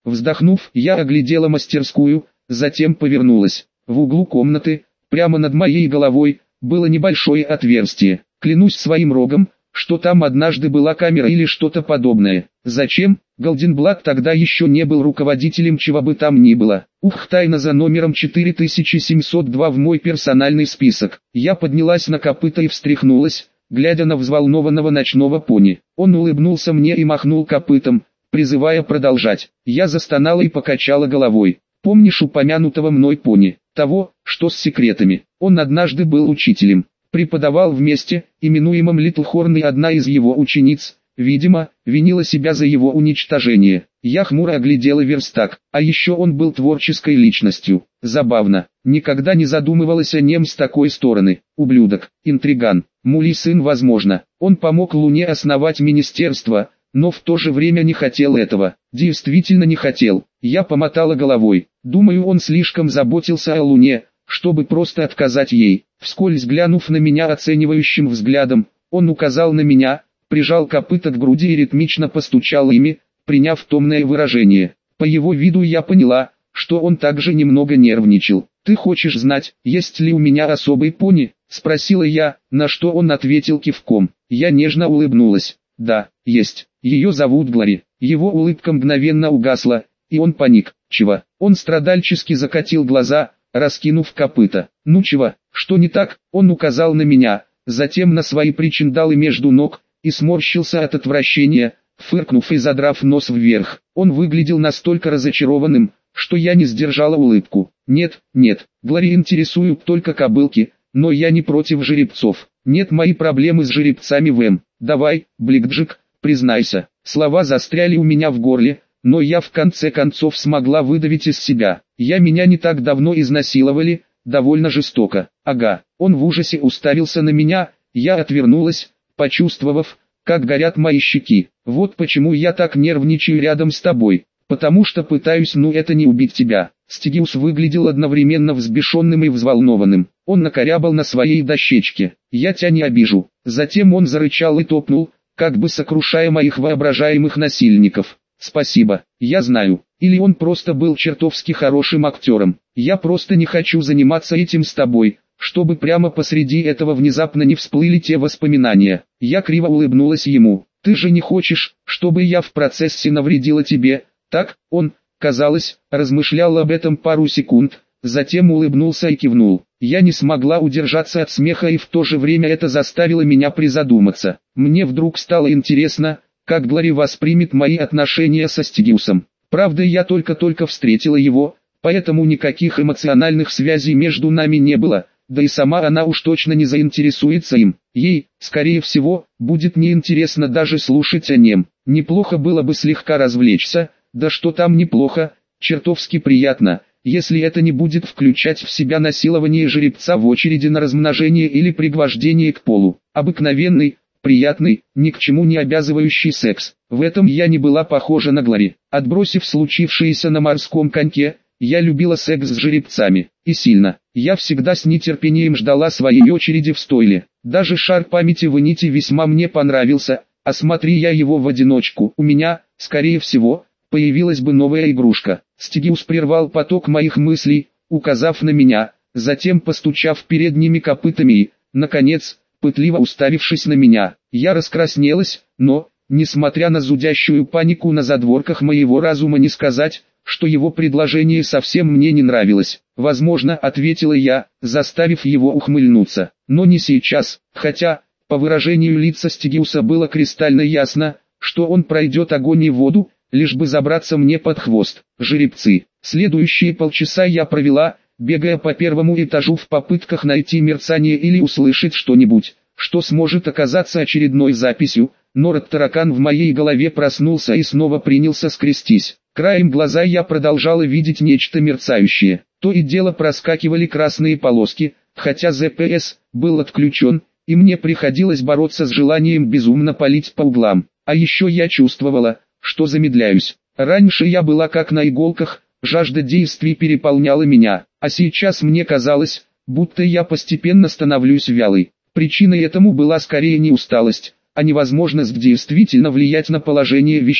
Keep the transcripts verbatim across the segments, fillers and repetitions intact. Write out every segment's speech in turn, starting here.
Вздохнув, я оглядела мастерскую, затем повернулась. В углу комнаты, прямо над моей головой, было небольшое отверстие. Клянусь своим рогом, что там однажды была камера или что-то подобное. Зачем? Голденблат тогда еще не был руководителем чего бы там ни было. Ух, тайна за номером четыре тысячи семьсот два в мой персональный список. Я поднялась на копыта и встряхнулась, глядя на взволнованного ночного пони. Он улыбнулся мне и махнул копытом, призывая продолжать. Я застонала и покачала головой. Помнишь упомянутого мной пони, того, что с секретами? Он однажды был учителем. Преподавал вместе, именуемым Литл Хорн, и одна из его учениц, видимо, винила себя за его уничтожение. Я хмуро оглядела верстак, а еще он был творческой личностью. Забавно, никогда не задумывалась о нем с такой стороны. Ублюдок, интриган, мулий сын возможно. Он помог Луне основать министерство, но в то же время не хотел этого. Действительно не хотел. Я помотала головой. Думаю, он слишком заботился о Луне, чтобы просто отказать ей. Вскользь глянув на меня оценивающим взглядом, он указал на меня, прижал копыта к груди и ритмично постучал ими, приняв томное выражение. По его виду я поняла, что он также немного нервничал. «Ты хочешь знать, есть ли у меня особый пони?» — спросила я, на что он ответил кивком. Я нежно улыбнулась. «Да, есть. Ее зовут Глори». Его улыбка мгновенно угасла, и он паник. «Чего?» Он страдальчески закатил глаза, раскинув копыта. «Ну чего, что не так?» Он указал на меня, затем на свои причиндалы между ног, и сморщился от отвращения, фыркнув и задрав нос вверх. Он выглядел настолько разочарованным, что я не сдержала улыбку. «Нет, нет, Глори интересуют только кобылки, но я не против жеребцов. Нет, мои проблемы с жеребцами в М. Давай, Бликджик, признайся». Слова застряли у меня в горле, но я в конце концов смогла выдавить из себя. «Я меня не так давно изнасиловали, довольно жестоко». «Ага». Он в ужасе уставился на меня, я отвернулась, почувствовав, как горят мои щеки. «Вот почему я так нервничаю рядом с тобой. Потому что пытаюсь, ну это не убить тебя». Стигиус выглядел одновременно взбешенным и взволнованным. Он накорябал на своей дощечке. «Я тебя не обижу». Затем он зарычал и топнул, как бы сокрушая моих воображаемых насильников. «Спасибо, я знаю». Или он просто был чертовски хорошим актером. «Я просто не хочу заниматься этим с тобой, чтобы прямо посреди этого внезапно не всплыли те воспоминания». Я криво улыбнулась ему. «Ты же не хочешь, чтобы я в процессе навредила тебе, так?» Он, казалось, размышлял об этом пару секунд, затем улыбнулся и кивнул. Я не смогла удержаться от смеха, и в то же время это заставило меня призадуматься. Мне вдруг стало интересно, как Глори воспримет мои отношения со Стигиусом. Правда, я только-только встретила его, поэтому никаких эмоциональных связей между нами не было, да и сама она уж точно не заинтересуется им. Ей, скорее всего, будет неинтересно даже слушать о нем. Неплохо было бы слегка развлечься, да что там неплохо, чертовски приятно, если это не будет включать в себя насилование жеребца в очереди на размножение или пригвождение к полу. Обыкновенный, приятный, ни к чему не обязывающий секс. В этом я не была похожа на Глори. Отбросив случившееся на морском коньке, я любила секс с жеребцами. И сильно. Я всегда с нетерпением ждала своей очереди в стойле. Даже шар памяти в Ините весьма мне понравился, а смотри я его в одиночку, у меня, скорее всего, появилась бы новая игрушка. Стигиус прервал поток моих мыслей, указав на меня, затем постучав передними копытами и, наконец, пытливо уставившись на меня. Я раскраснелась, но, несмотря на зудящую панику на задворках моего разума, не сказать, что его предложение совсем мне не нравилось. «Возможно», — ответила я, заставив его ухмыльнуться, — «но не сейчас», хотя, по выражению лица Стигиуса было кристально ясно, что он пройдет огонь и воду, лишь бы забраться мне под хвост. Жеребцы. Следующие полчаса я провела, бегая по первому этажу в попытках найти мерцание или услышать что-нибудь, что сможет оказаться очередной записью, но рот-таракан в моей голове проснулся и снова принялся скрестись. Краем глаза я продолжала видеть нечто мерцающее. То и дело проскакивали красные полоски, хотя зэ пэ эс был отключен, и мне приходилось бороться с желанием безумно палить по углам. А еще я чувствовала, что замедляюсь. Раньше я была как на иголках, жажда действий переполняла меня, а сейчас мне казалось, будто я постепенно становлюсь вялой. Причиной этому была скорее не усталость, а невозможность действительно влиять на положение вещей.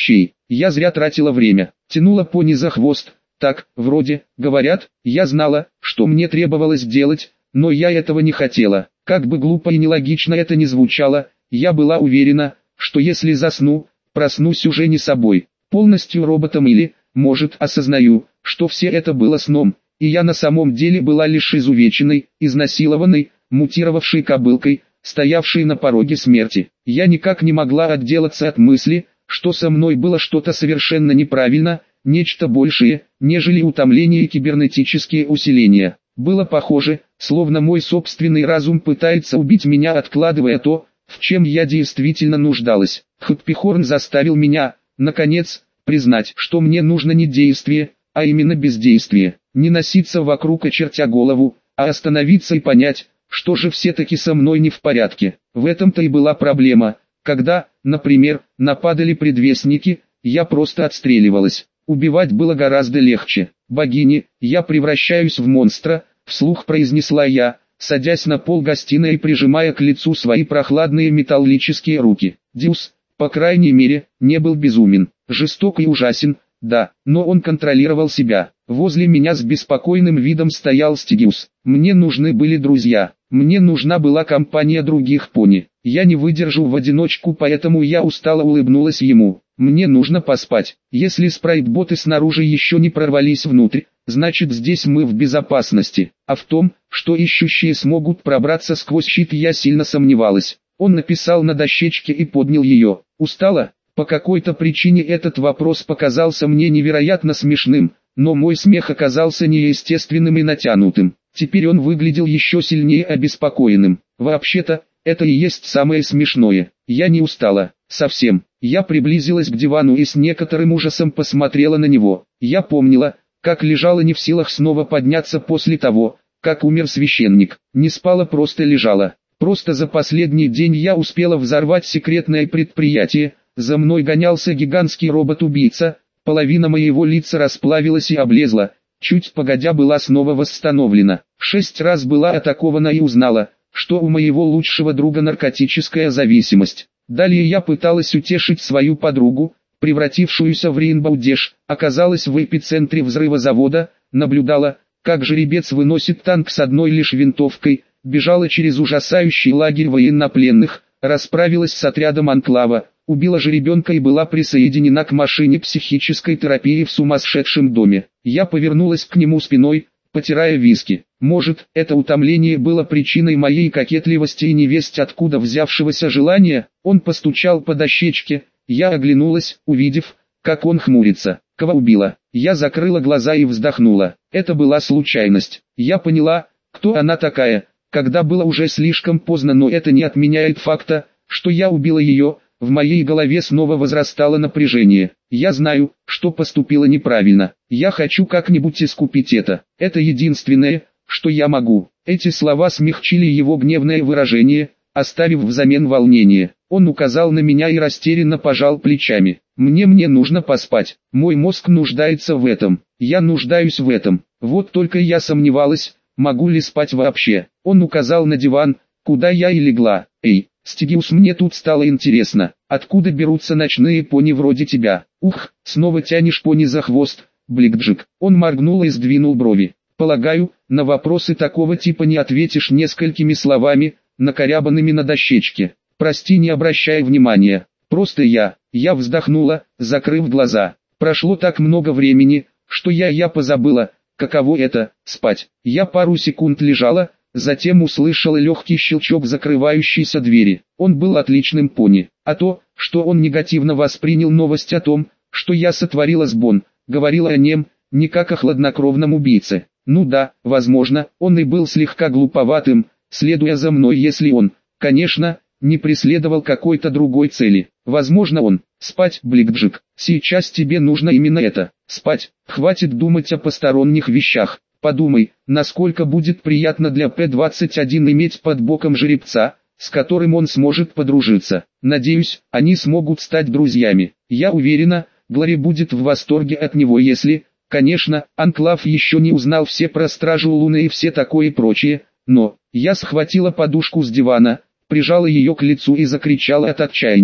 Я зря тратила время, тянула пони за хвост. Так, вроде, говорят, я знала, что мне требовалось делать, но я этого не хотела. Как бы глупо и нелогично это ни звучало, я была уверена, что если засну, проснусь уже не собой, полностью роботом или, может, осознаю, что все это было сном, и я на самом деле была лишь изувеченной, изнасилованной, мутировавшей кобылкой, стоявшей на пороге смерти. Я никак не могла отделаться от мысли, что со мной было что-то совершенно неправильно, нечто большее, нежели утомление и кибернетические усиления. Было похоже, словно мой собственный разум пытается убить меня, откладывая то, в чем я действительно нуждалась. Хатпихорн заставил меня, наконец, признать, что мне нужно не действие, а именно бездействие. Не носиться вокруг, очертя голову, а остановиться и понять, что же все-таки со мной не в порядке. В этом-то и была проблема. Когда, например, нападали предвестники, я просто отстреливалась. Убивать было гораздо легче. «Богини, я превращаюсь в монстра», — вслух произнесла я, садясь на пол гостиной и прижимая к лицу свои прохладные металлические руки. Дюс, по крайней мере, не был безумен, жесток и ужасен, да, но он контролировал себя. Возле меня с беспокойным видом стоял Стигиус. Мне нужны были друзья, мне нужна была компания других пони. Я не выдержу в одиночку, поэтому я устало улыбнулась ему. Мне нужно поспать. Если спрайтботы снаружи еще не прорвались внутрь, значит здесь мы в безопасности. А в том, что ищущие смогут пробраться сквозь щит, я сильно сомневалась. Он написал на дощечке и поднял ее. Устала? По какой-то причине этот вопрос показался мне невероятно смешным, но мой смех оказался неестественным и натянутым. Теперь он выглядел еще сильнее обеспокоенным. Вообще-то, это и есть самое смешное. Я не устала, совсем. Я приблизилась к дивану и с некоторым ужасом посмотрела на него. Я помнила, как лежала не в силах снова подняться после того, как умер священник. Не спала, просто лежала. Просто за последний день я успела взорвать секретное предприятие, за мной гонялся гигантский робот-убийца, половина моего лица расплавилась и облезла, чуть погодя была снова восстановлена. Шесть раз была атакована и узнала, что у моего лучшего друга наркотическая зависимость. Далее я пыталась утешить свою подругу, превратившуюся в Рейнбоу Дэш, оказалась в эпицентре взрыва завода, наблюдала, как жеребец выносит танк с одной лишь винтовкой, бежала через ужасающий лагерь военнопленных, расправилась с отрядом Анклава, убила жеребенка и была присоединена к машине психической терапии в сумасшедшем доме. Я повернулась к нему спиной, потирая виски. Может, это утомление было причиной моей кокетливости и невесть откуда взявшегося желания? Он постучал по дощечке, я оглянулась, увидев, как он хмурится. Кого убила? Я закрыла глаза и вздохнула. Это была случайность. Я поняла, кто она такая, когда было уже слишком поздно, но это не отменяет факта, что я убила ее. В моей голове снова возрастало напряжение. Я знаю, что поступила неправильно. Я хочу как-нибудь искупить это. Это единственное, что я могу. Эти слова смягчили его гневное выражение, оставив взамен волнение. Он указал на меня и растерянно пожал плечами. Мне мне нужно поспать. Мой мозг нуждается в этом. Я нуждаюсь в этом. Вот только я сомневалась, могу ли спать вообще. Он указал на диван, куда я и легла. Эй, Стигиус, мне тут стало интересно, откуда берутся ночные пони вроде тебя? Ух, снова тянешь пони за хвост, Бликджик. Он моргнул и сдвинул брови. Полагаю, на вопросы такого типа не ответишь несколькими словами, накорябанными на дощечке. Прости, не обращай внимания. Просто я, я вздохнула, закрыв глаза. Прошло так много времени, что я я позабыла, каково это, спать. Я пару секунд лежала, затем услышала легкий щелчок закрывающейся двери. Он был отличным пони. А то, что он негативно воспринял новость о том, что я сотворила с Бон, говорила о нем, не как о хладнокровном убийце. Ну да, возможно, он и был слегка глуповатым, следуя за мной, если он, конечно, не преследовал какой-то другой цели. Возможно он, спать, Бликджик, сейчас тебе нужно именно это, спать, хватит думать о посторонних вещах. Подумай, насколько будет приятно для П двадцать один иметь под боком жеребца, с которым он сможет подружиться. Надеюсь, они смогут стать друзьями. Я уверена, Глори будет в восторге от него, если, конечно, Анклав еще не узнал все про Стражу Луны и все такое прочее, но... Я схватила подушку с дивана, прижала ее к лицу и закричала от отчаяния.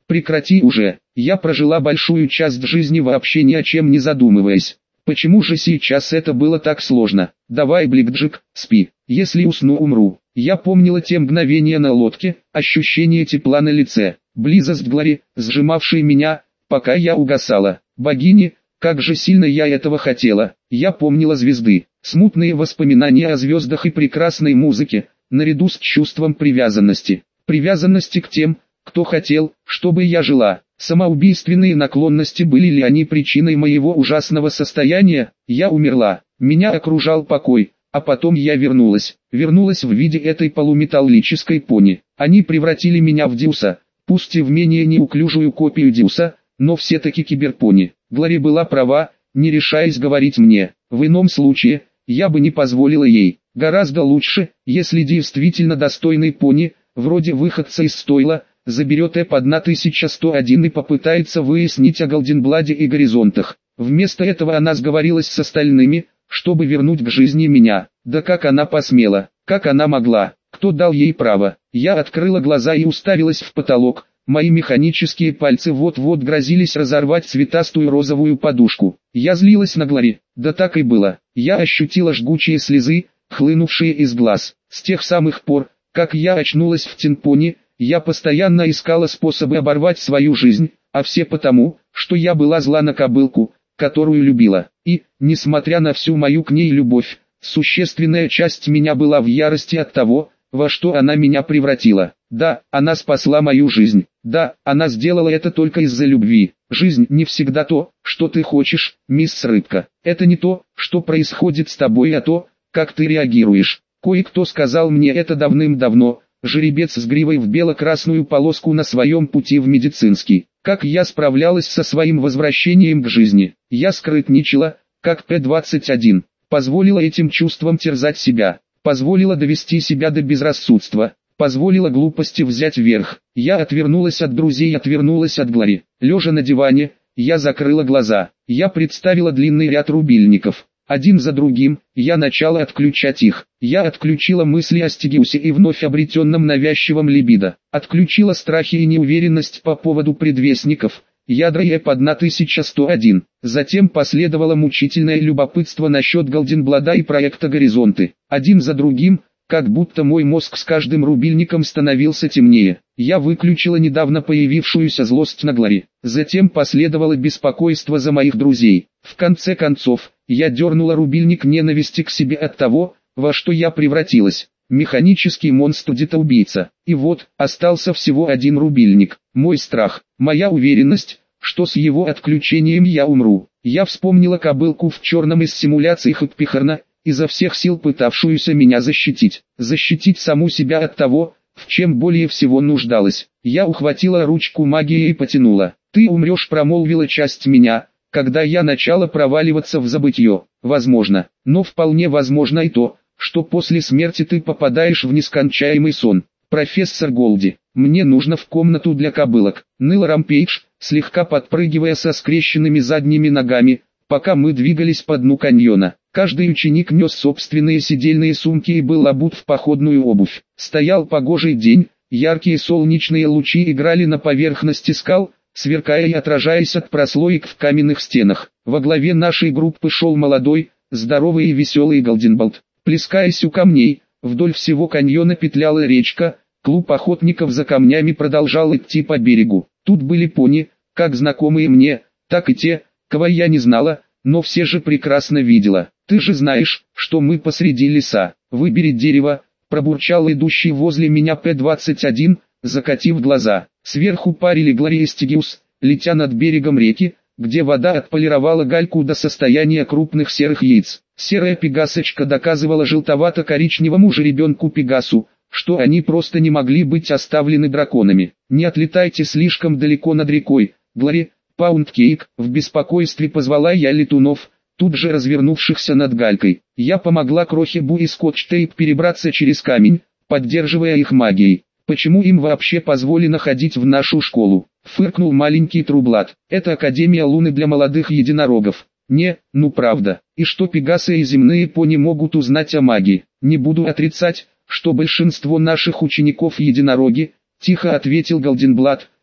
Прекрати уже, я прожила большую часть жизни вообще ни о чем не задумываясь. Почему же сейчас это было так сложно? Давай, Бликджик, спи, если усну умру. Я помнила те мгновения на лодке, ощущение тепла на лице, близость Глори, сжимавшей меня, пока я угасала. Богини, как же сильно я этого хотела. Я помнила звезды, смутные воспоминания о звездах и прекрасной музыке, наряду с чувством привязанности. Привязанности к тем, кто хотел, чтобы я жила. Самоубийственные наклонности, были ли они причиной моего ужасного состояния? Я умерла, меня окружал покой, а потом я вернулась. Вернулась в виде этой полуметаллической пони. Они превратили меня в Дюса, пусть и в менее неуклюжую копию Дюса, но все-таки киберпони. Глори была права, не решаясь говорить мне. В ином случае, я бы не позволила ей. Гораздо лучше, если действительно достойный пони, вроде выходца из стойла, заберет Эп тысяча сто один и попытается выяснить о Голденбладе и горизонтах. Вместо этого она сговорилась с остальными, чтобы вернуть к жизни меня. Да как она посмела, как она могла, кто дал ей право? Я открыла глаза и уставилась в потолок. Мои механические пальцы вот-вот грозились разорвать цветастую розовую подушку. Я злилась на Глори, да так и было. Я ощутила жгучие слезы, хлынувшие из глаз. С тех самых пор, как я очнулась в Тинпоне, я постоянно искала способы оборвать свою жизнь, а все потому, что я была зла на кобылку, которую любила. И, несмотря на всю мою к ней любовь, существенная часть меня была в ярости от того, во что она меня превратила. Да, она спасла мою жизнь. Да, она сделала это только из-за любви. Жизнь не всегда то, что ты хочешь, мисс Рыбка. Это не то, что происходит с тобой, а то, как ты реагируешь. Кое-кто сказал мне это давным-давно. Жеребец с гривой в бело-красную полоску на своем пути в медицинский. Как я справлялась со своим возвращением к жизни? Я скрытничала, как П двадцать один. Позволила этим чувствам терзать себя. Позволила довести себя до безрассудства. Позволила глупости взять верх. Я отвернулась от друзей, отвернулась от Глори. Лежа на диване, я закрыла глаза. Я представила длинный ряд рубильников. Один за другим, я начала отключать их. Я отключила мысли о Стигиусе и вновь обретенном навязчивом либидо. Отключила страхи и неуверенность по поводу предвестников, ядра Эп тысяча сто один. Затем последовало мучительное любопытство насчет Голденблада и проекта «Горизонты». Один за другим, как будто мой мозг с каждым рубильником становился темнее. Я выключила недавно появившуюся злость на Глори. Затем последовало беспокойство за моих друзей. В конце концов, я дернула рубильник ненависти к себе от того, во что я превратилась. Механический монстр-детоубийца. И вот, остался всего один рубильник. Мой страх, моя уверенность, что с его отключением я умру. Я вспомнила кобылку в черном из симуляции Хэппихарна, изо всех сил пытавшуюся меня защитить. Защитить саму себя от того, в чем более всего нуждалась. Я ухватила ручку магии и потянула. «Ты умрешь», промолвила часть меня, когда я начала проваливаться в забытье. Возможно, но вполне возможно и то, что после смерти ты попадаешь в нескончаемый сон. Профессор Голди, мне нужно в комнату для кобылок. Ныла Рампейдж, слегка подпрыгивая со скрещенными задними ногами, пока мы двигались по дну каньона. Каждый ученик нес собственные сидельные сумки и был обут в походную обувь. Стоял погожий день, яркие солнечные лучи играли на поверхности скал, сверкая и отражаясь от прослоек в каменных стенах. Во главе нашей группы шел молодой, здоровый и веселый Голденблад. Плескаясь у камней, вдоль всего каньона петляла речка, клуб охотников за камнями продолжал идти по берегу. Тут были пони, как знакомые мне, так и те, кого я не знала, но все же прекрасно видела. «Ты же знаешь, что мы посреди леса. Выбери дерево», пробурчал идущий возле меня П двадцать один, закатив глаза. Сверху парили Глори и Стигиус, летя над берегом реки, где вода отполировала гальку до состояния крупных серых яиц. Серая пегасочка доказывала желтовато-коричневому жеребенку Пегасу, что они просто не могли быть оставлены драконами. «Не отлетайте слишком далеко над рекой, Глори, Паундкейк», в беспокойстве позвала я летунов, тут же развернувшихся над галькой. Я помогла Крохе Бу и Скотч-Тейп перебраться через камень, поддерживая их магией. «Почему им вообще позволено ходить в нашу школу?» — фыркнул маленький Трублат. «Это Академия Луны для молодых единорогов». «Не, ну правда. И что пегасы и земные пони могут узнать о магии?» «Не буду отрицать, что большинство наших учеников единороги», — тихо ответил Голденблад,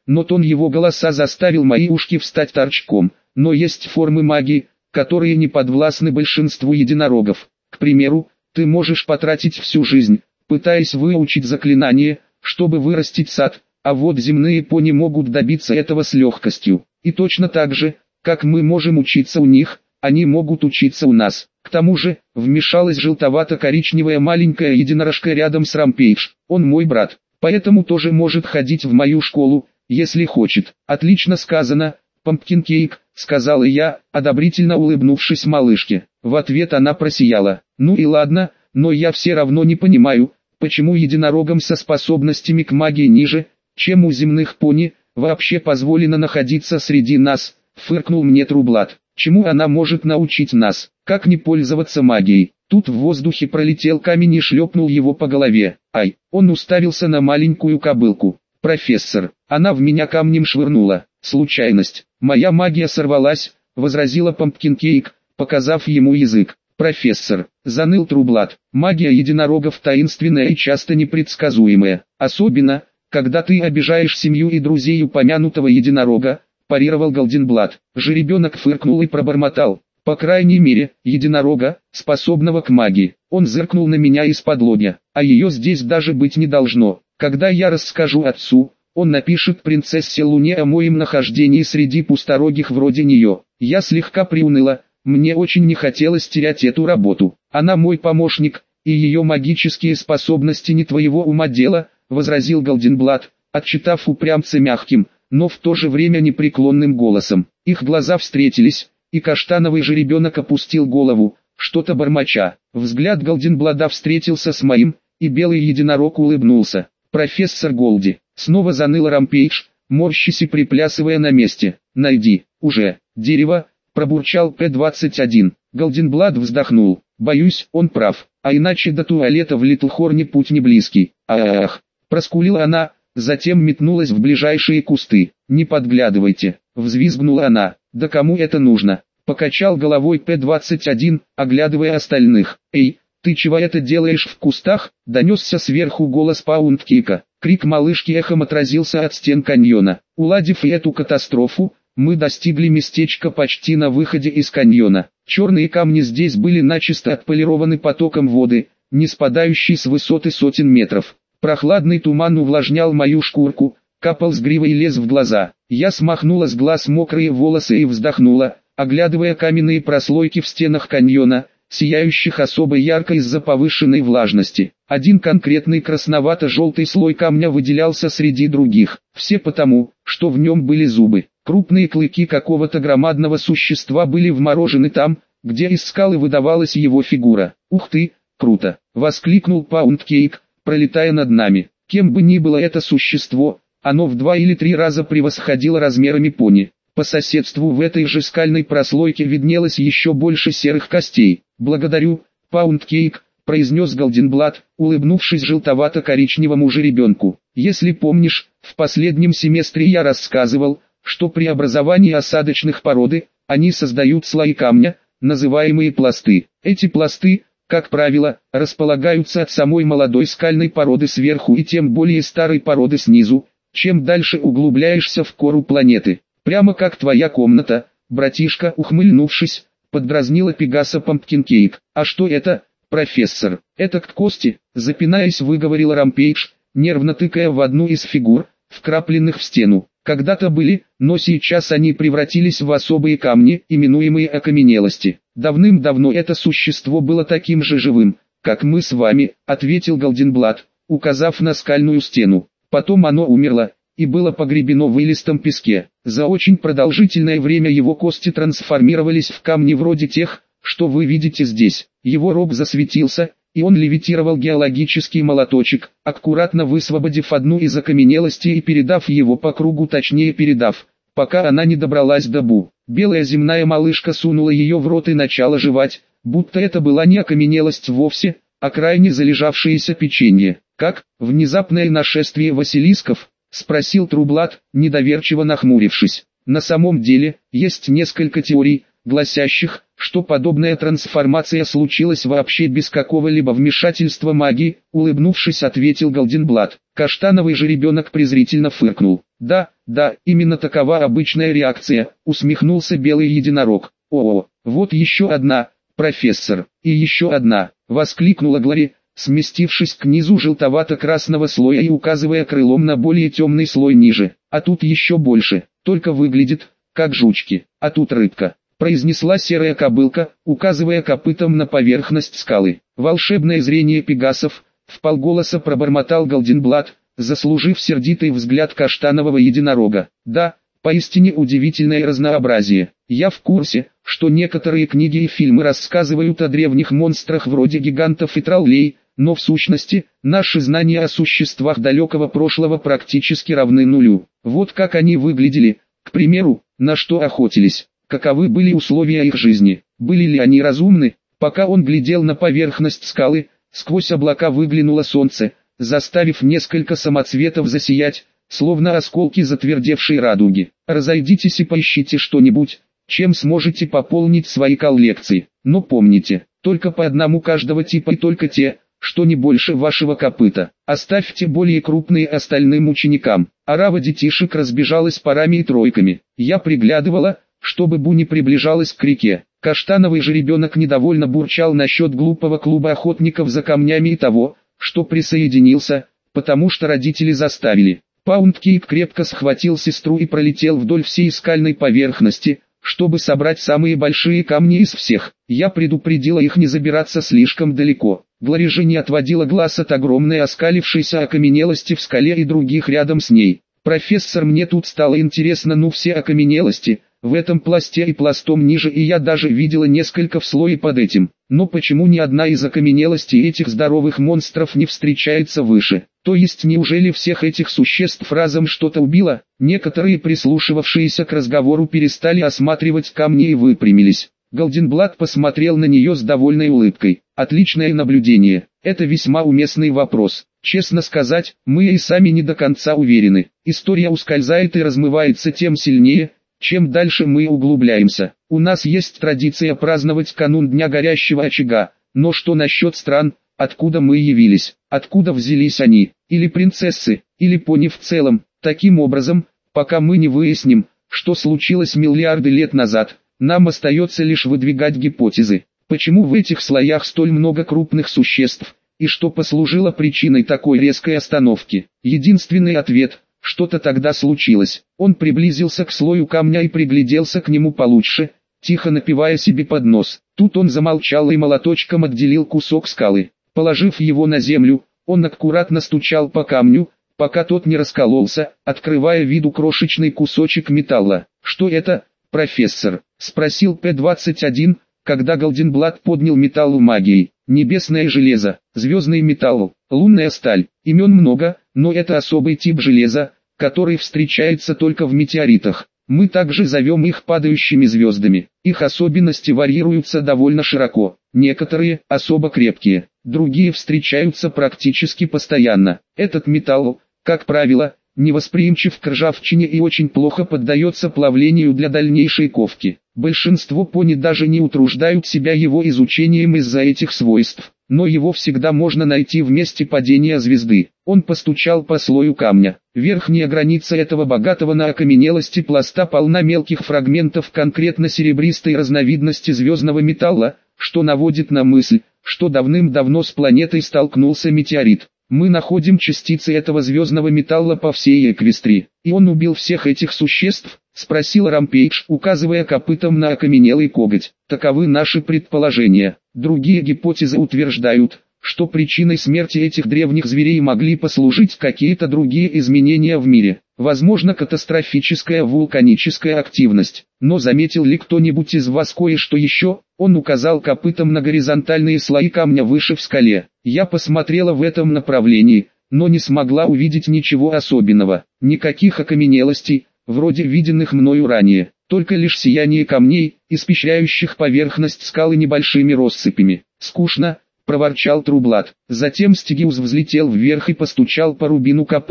но тон его голоса заставил мои ушки встать торчком. Но есть формы магии, которые не подвластны большинству единорогов. К примеру, ты можешь потратить всю жизнь, пытаясь выучить заклинание, чтобы вырастить сад, а вот земные пони могут добиться этого с легкостью. И точно так же, как мы можем учиться у них, они могут учиться у нас. К тому же, вмешалась желтовато-коричневая маленькая единорожка рядом с Рампейдж. Он мой брат, поэтому тоже может ходить в мою школу, если хочет. Отлично сказано, Пампкинкейк, сказала я, одобрительно улыбнувшись малышке. В ответ она просияла. Ну и ладно, но я все равно не понимаю, почему единорогам со способностями к магии ниже, чем у земных пони, вообще позволено находиться среди нас, фыркнул мне Трублат. Чему она может научить нас, как не пользоваться магией? Тут в воздухе пролетел камень и шлепнул его по голове. Ай, он уставился на маленькую кобылку. Профессор, она в меня камнем швырнула. Случайность. Моя магия сорвалась, возразила Пампкинкейк, показав ему язык. Профессор, заныл Трублат, магия единорогов таинственная и часто непредсказуемая. Особенно, когда ты обижаешь семью и друзей упомянутого единорога, парировал Голденблат. Жеребенок фыркнул и пробормотал. По крайней мере, единорога, способного к магии. Он зыркнул на меня из-под лобья, а ее здесь даже быть не должно. Когда я расскажу отцу, он напишет принцессе Луне о моем нахождении среди пусторогих вроде нее. Я слегка приуныла, мне очень не хотелось терять эту работу. Она мой помощник, и ее магические способности не твоего ума дело, возразил Голденблат, отчитав упрямца мягким, но в то же время непреклонным голосом. Их глаза встретились, и каштановый жеребенок опустил голову, что-то бормоча. Взгляд Голденблада встретился с моим, и белый единорог улыбнулся. «Профессор Голди», снова заныла Рампейдж, морщись и приплясывая на месте. «Найди, уже, дерево», пробурчал П двадцать один. Голденблад вздохнул. «Боюсь, он прав, а иначе до туалета в Литлхорне путь не близкий». «Ах», проскулила она, затем метнулась в ближайшие кусты. «Не подглядывайте», взвизгнула она. «Да кому это нужно?» Покачал головой П двадцать один, оглядывая остальных. «Эй, ты чего это делаешь в кустах?» Донесся сверху голос Паундкейка. Крик малышки эхом отразился от стен каньона. Уладив эту катастрофу, мы достигли местечка почти на выходе из каньона. Черные камни здесь были начисто отполированы потоком воды, не спадающей с высоты сотен метров. Прохладный туман увлажнял мою шкурку, капал с гривы и лез в глаза. Я смахнула с глаз мокрые волосы и вздохнула, оглядывая каменные прослойки в стенах каньона, сияющих особо ярко из-за повышенной влажности. Один конкретный красновато-желтый слой камня выделялся среди других, все потому, что в нем были зубы. Крупные клыки какого-то громадного существа были вморожены там, где из скалы выдавалась его фигура. «Ух ты, круто!» — воскликнул Паундкейк, пролетая над нами. Кем бы ни было это существо, оно в два или три раза превосходило размерами пони. По соседству в этой же скальной прослойке виднелось еще больше серых костей. «Благодарю, Паундкейк», — произнес Голденблат, улыбнувшись желтовато-коричневому жеребенку. «Если помнишь, в последнем семестре я рассказывал, что при образовании осадочных породы, они создают слои камня, называемые пласты. Эти пласты, как правило, располагаются от самой молодой скальной породы сверху и тем более старой породы снизу, чем дальше углубляешься в кору планеты. Прямо как твоя комната, братишка», ухмыльнувшись, поддразнила Пегаса Пампкинкейк. «А что это, профессор?» «Это к кости», запинаясь, выговорила Рампейдж, нервно тыкая в одну из фигур, вкрапленных в стену. «Когда-то были, но сейчас они превратились в особые камни, именуемые окаменелости. Давным-давно это существо было таким же живым, как мы с вами», ответил Голденблат, указав на скальную стену. «Потом оно умерло и было погребено в илистом песке. За очень продолжительное время его кости трансформировались в камни вроде тех, что вы видите здесь». Его рог засветился, и он левитировал геологический молоточек, аккуратно высвободив одну из окаменелостей и передав его по кругу, точнее передав, пока она не добралась до Бу. Белая земная малышка сунула ее в рот и начала жевать, будто это была не окаменелость вовсе, а крайне залежавшееся печенье. «Как, внезапное нашествие василисков?» — спросил Трублат, недоверчиво нахмурившись. «На самом деле, есть несколько теорий, гласящих, что подобная трансформация случилась вообще без какого-либо вмешательства магии, улыбнувшись, ответил Голденблат. Каштановый жеребенок презрительно фыркнул. Да, да, именно такова обычная реакция, усмехнулся белый единорог. О, вот еще одна, профессор, и еще одна, воскликнула Глори, сместившись к низу желтовато-красного слоя и указывая крылом на более темный слой ниже. А тут еще больше, только выглядит, как жучки, а тут рыбка, произнесла серая кобылка, указывая копытом на поверхность скалы. Волшебное зрение пегасов, вполголоса пробормотал Голденблат, заслужив сердитый взгляд каштанового единорога. Да, поистине удивительное разнообразие. Я в курсе, что некоторые книги и фильмы рассказывают о древних монстрах вроде гигантов и троллей, но в сущности, наши знания о существах далекого прошлого практически равны нулю. Вот как они выглядели, к примеру, на что охотились, каковы были условия их жизни, были ли они разумны. Пока он глядел на поверхность скалы, сквозь облака выглянуло солнце, заставив несколько самоцветов засиять, словно осколки затвердевшей радуги. Разойдитесь и поищите что-нибудь, чем сможете пополнить свои коллекции. Но помните, только по одному каждого типа и только те, что не больше вашего копыта. Оставьте более крупные остальным ученикам. Орава детишек разбежалась парами и тройками. Я приглядывала, чтобы Бу не приближалась к реке. Каштановый жеребенок недовольно бурчал насчет глупого клуба охотников за камнями и того, что присоединился, потому что родители заставили. Паундкейк крепко схватил сестру и пролетел вдоль всей скальной поверхности, чтобы собрать самые большие камни из всех. Я предупредила их не забираться слишком далеко. Глори же не отводила глаз от огромной оскалившейся окаменелости в скале и других рядом с ней. Профессор, мне тут стало интересно, ну все окаменелости, в этом пласте и пластом ниже, и я даже видела несколько в слое под этим. Но почему ни одна из окаменелостей этих здоровых монстров не встречается выше? То есть неужели всех этих существ разом что-то убило? Некоторые, прислушивавшиеся к разговору, перестали осматривать камни и выпрямились. Голденблат посмотрел на нее с довольной улыбкой. Отличное наблюдение. Это весьма уместный вопрос. Честно сказать, мы и сами не до конца уверены. История ускользает и размывается тем сильнее, чем дальше мы углубляемся. У нас есть традиция праздновать канун Дня горящего очага, но что насчет стран, откуда мы явились, откуда взялись они, или принцессы, или пони в целом? Таким образом, пока мы не выясним, что случилось миллиарды лет назад, нам остается лишь выдвигать гипотезы. Почему в этих слоях столь много крупных существ, и что послужило причиной такой резкой остановки? Единственный ответ – что-то тогда случилось. Он приблизился к слою камня и пригляделся к нему получше, тихо напевая себе под нос. Тут он замолчал и молоточком отделил кусок скалы. Положив его на землю, он аккуратно стучал по камню, пока тот не раскололся, открывая виду крошечный кусочек металла. «Что это, профессор?» – спросил П двадцать один, когда Голденблат поднял металл магией. «Небесное железо, звездный металл, лунная сталь. Имен много, но это особый тип железа, который встречается только в метеоритах. Мы также зовем их падающими звездами. Их особенности варьируются довольно широко. Некоторые особо крепкие, другие встречаются практически постоянно. Этот металл, как правило, невосприимчив к ржавчине и очень плохо поддается плавлению для дальнейшей ковки. Большинство пони даже не утруждают себя его изучением из-за этих свойств, но его всегда можно найти в месте падения звезды. Он постучал по слою камня. Верхняя граница этого богатого на окаменелости пласта полна мелких фрагментов конкретно серебристой разновидности звездного металла, что наводит на мысль, что давным-давно с планетой столкнулся метеорит. Мы находим частицы этого звездного металла по всей Эквестрии. И он убил всех этих существ? Спросил Рампейдж, указывая копытом на окаменелый коготь. Таковы наши предположения. Другие гипотезы утверждают, что причиной смерти этих древних зверей могли послужить какие-то другие изменения в мире. Возможно, катастрофическая вулканическая активность. Но заметил ли кто-нибудь из вас кое-что еще? Он указал копытом на горизонтальные слои камня выше в скале. Я посмотрела в этом направлении, но не смогла увидеть ничего особенного. Никаких окаменелостей, вроде виденных мною ранее. Только лишь сияние камней, испещряющих поверхность скалы небольшими россыпями. «Скучно», — проворчал Трублат. Затем Стигиус взлетел вверх и постучал по рубину копытом.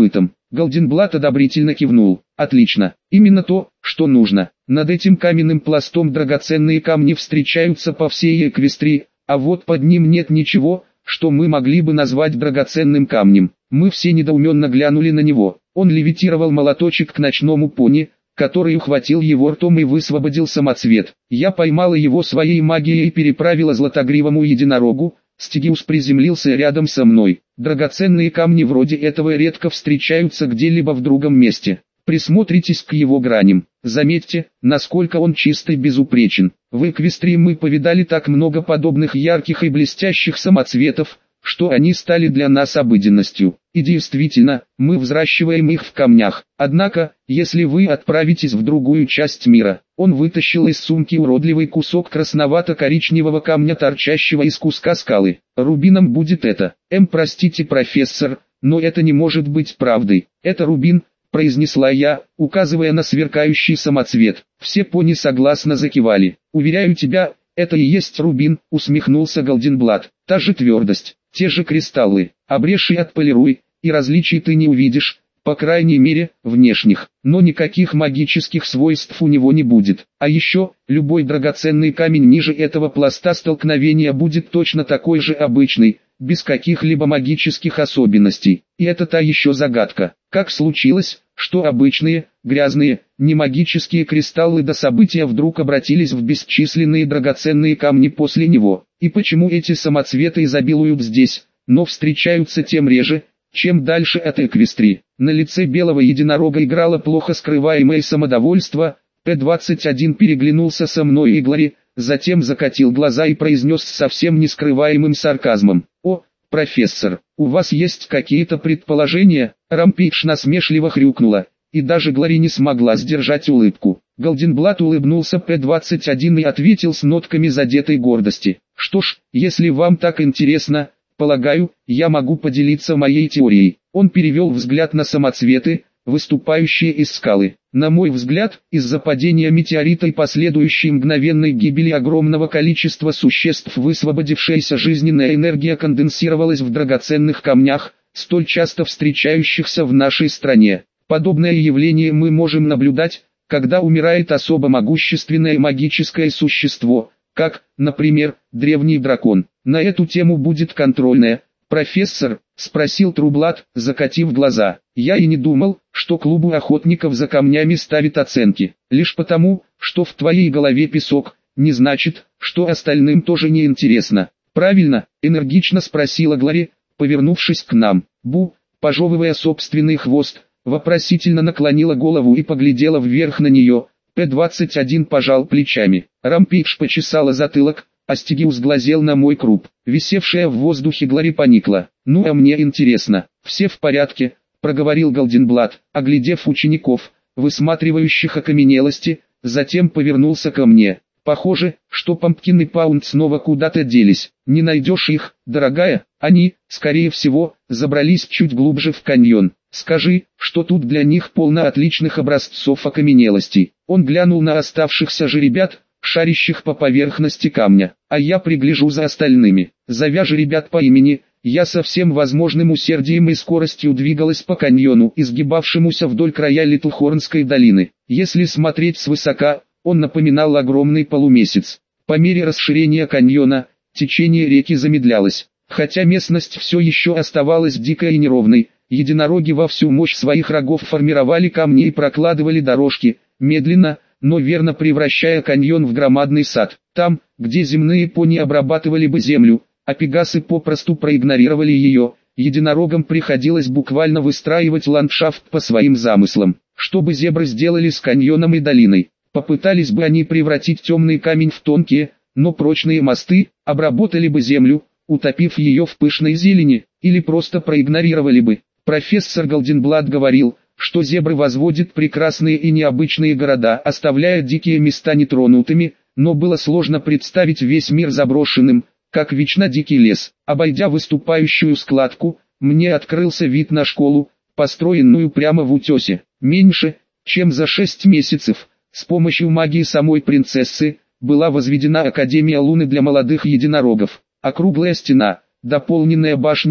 Голденблат одобрительно кивнул. Отлично, именно то, что нужно. Над этим каменным пластом драгоценные камни встречаются по всей Эквестрии, а вот под ним нет ничего, что мы могли бы назвать драгоценным камнем. Мы все недоуменно глянули на него. Он левитировал молоточек к ночному пони, который ухватил его ртом и высвободил самоцвет. Я поймала его своей магией и переправила златогривому единорогу. Стигиус приземлился рядом со мной. Драгоценные камни вроде этого редко встречаются где-либо в другом месте. Присмотритесь к его граням. Заметьте, насколько он чистый и безупречен. В Эквестрии мы повидали так много подобных ярких и блестящих самоцветов, что они стали для нас обыденностью. И действительно, мы взращиваем их в камнях. Однако, если вы отправитесь в другую часть мира, он вытащил из сумки уродливый кусок красновато-коричневого камня, торчащего из куска скалы. Рубином будет это. Эм, простите, профессор, но это не может быть правдой. Это рубин, произнесла я, указывая на сверкающий самоцвет. Все пони согласно закивали. Уверяю тебя, это и есть рубин, усмехнулся Голденблат. Та же твердость, те же кристаллы. Обрежь и отполируй, и различий ты не увидишь, по крайней мере, внешних. Но никаких магических свойств у него не будет. А еще, любой драгоценный камень ниже этого пласта столкновения будет точно такой же обычный, без каких-либо магических особенностей. И это та еще загадка. Как случилось, что обычные, грязные, немагические кристаллы до события вдруг обратились в бесчисленные драгоценные камни после него? И почему эти самоцветы изобилуют здесь, но встречаются тем реже, чем дальше от Эквестрии? На лице белого единорога играло плохо скрываемое самодовольство. Пэ двадцать один переглянулся со мной и Глори, затем закатил глаза и произнес с совсем нескрываемым сарказмом: «О, профессор, у вас есть какие-то предположения?» Рампейдж насмешливо хрюкнула, и даже Глори не смогла сдержать улыбку. Голденблат улыбнулся Пэ двадцать один и ответил с нотками задетой гордости: «Что ж, если вам так интересно, полагаю, я могу поделиться моей теорией». Он перевел взгляд на самоцветы, выступающие из скалы. На мой взгляд, из-за падения метеорита и последующей мгновенной гибели огромного количества существ высвободившаяся жизненная энергия конденсировалась в драгоценных камнях, столь часто встречающихся в нашей стране. Подобное явление мы можем наблюдать, когда умирает особо могущественное магическое существо, как, например, древний дракон. На эту тему будет контрольная. «Профессор?» — спросил Трублат, закатив глаза. «Я и не думал, что клубу охотников за камнями ставит оценки. Лишь потому, что в твоей голове песок, не значит, что остальным тоже не интересно». «Правильно?» — энергично спросила Глори, повернувшись к нам. Бу, пожевывая собственный хвост, вопросительно наклонила голову и поглядела вверх на нее. Пэ двадцать один пожал плечами. Рампейдж почесала затылок, а Стигиус глазел на мой круп. Висевшая в воздухе Глори поникла. «Ну а мне интересно, все в порядке?» — проговорил Голденблат, оглядев учеников, высматривающих окаменелости, затем повернулся ко мне. «Похоже, что Пампкин и Паунд снова куда-то делись. Не найдешь их, дорогая? Они, скорее всего, забрались чуть глубже в каньон. Скажи, что тут для них полно отличных образцов окаменелостей». Он глянул на оставшихся же ребят, шарящих по поверхности камня. «А я пригляжу за остальными». Завяжи ребят по имени, я со всем возможным усердием и скоростью двигалась по каньону, изгибавшемуся вдоль края Литлхорнской долины. Если смотреть свысока, он напоминал огромный полумесяц. По мере расширения каньона, течение реки замедлялось. Хотя местность все еще оставалась дикой и неровной, единороги во всю мощь своих рогов формировали камни и прокладывали дорожки, медленно, но верно превращая каньон в громадный сад. Там, где земные пони обрабатывали бы землю, а пегасы попросту проигнорировали ее, единорогам приходилось буквально выстраивать ландшафт по своим замыслам. Что бы зебры сделали с каньоном и долиной? Попытались бы они превратить темный камень в тонкие, но прочные мосты, обработали бы землю, утопив ее в пышной зелени, или просто проигнорировали бы. Профессор Голденблат говорил, что зебры возводят прекрасные и необычные города, оставляя дикие места нетронутыми, но было сложно представить весь мир заброшенным, как вечно дикий лес. Обойдя выступающую складку, мне открылся вид на школу, построенную прямо в утесе. Меньше, чем за шесть месяцев, с помощью магии самой принцессы, была возведена Академия Луны для молодых единорогов. Округлая стена, дополненная башнями,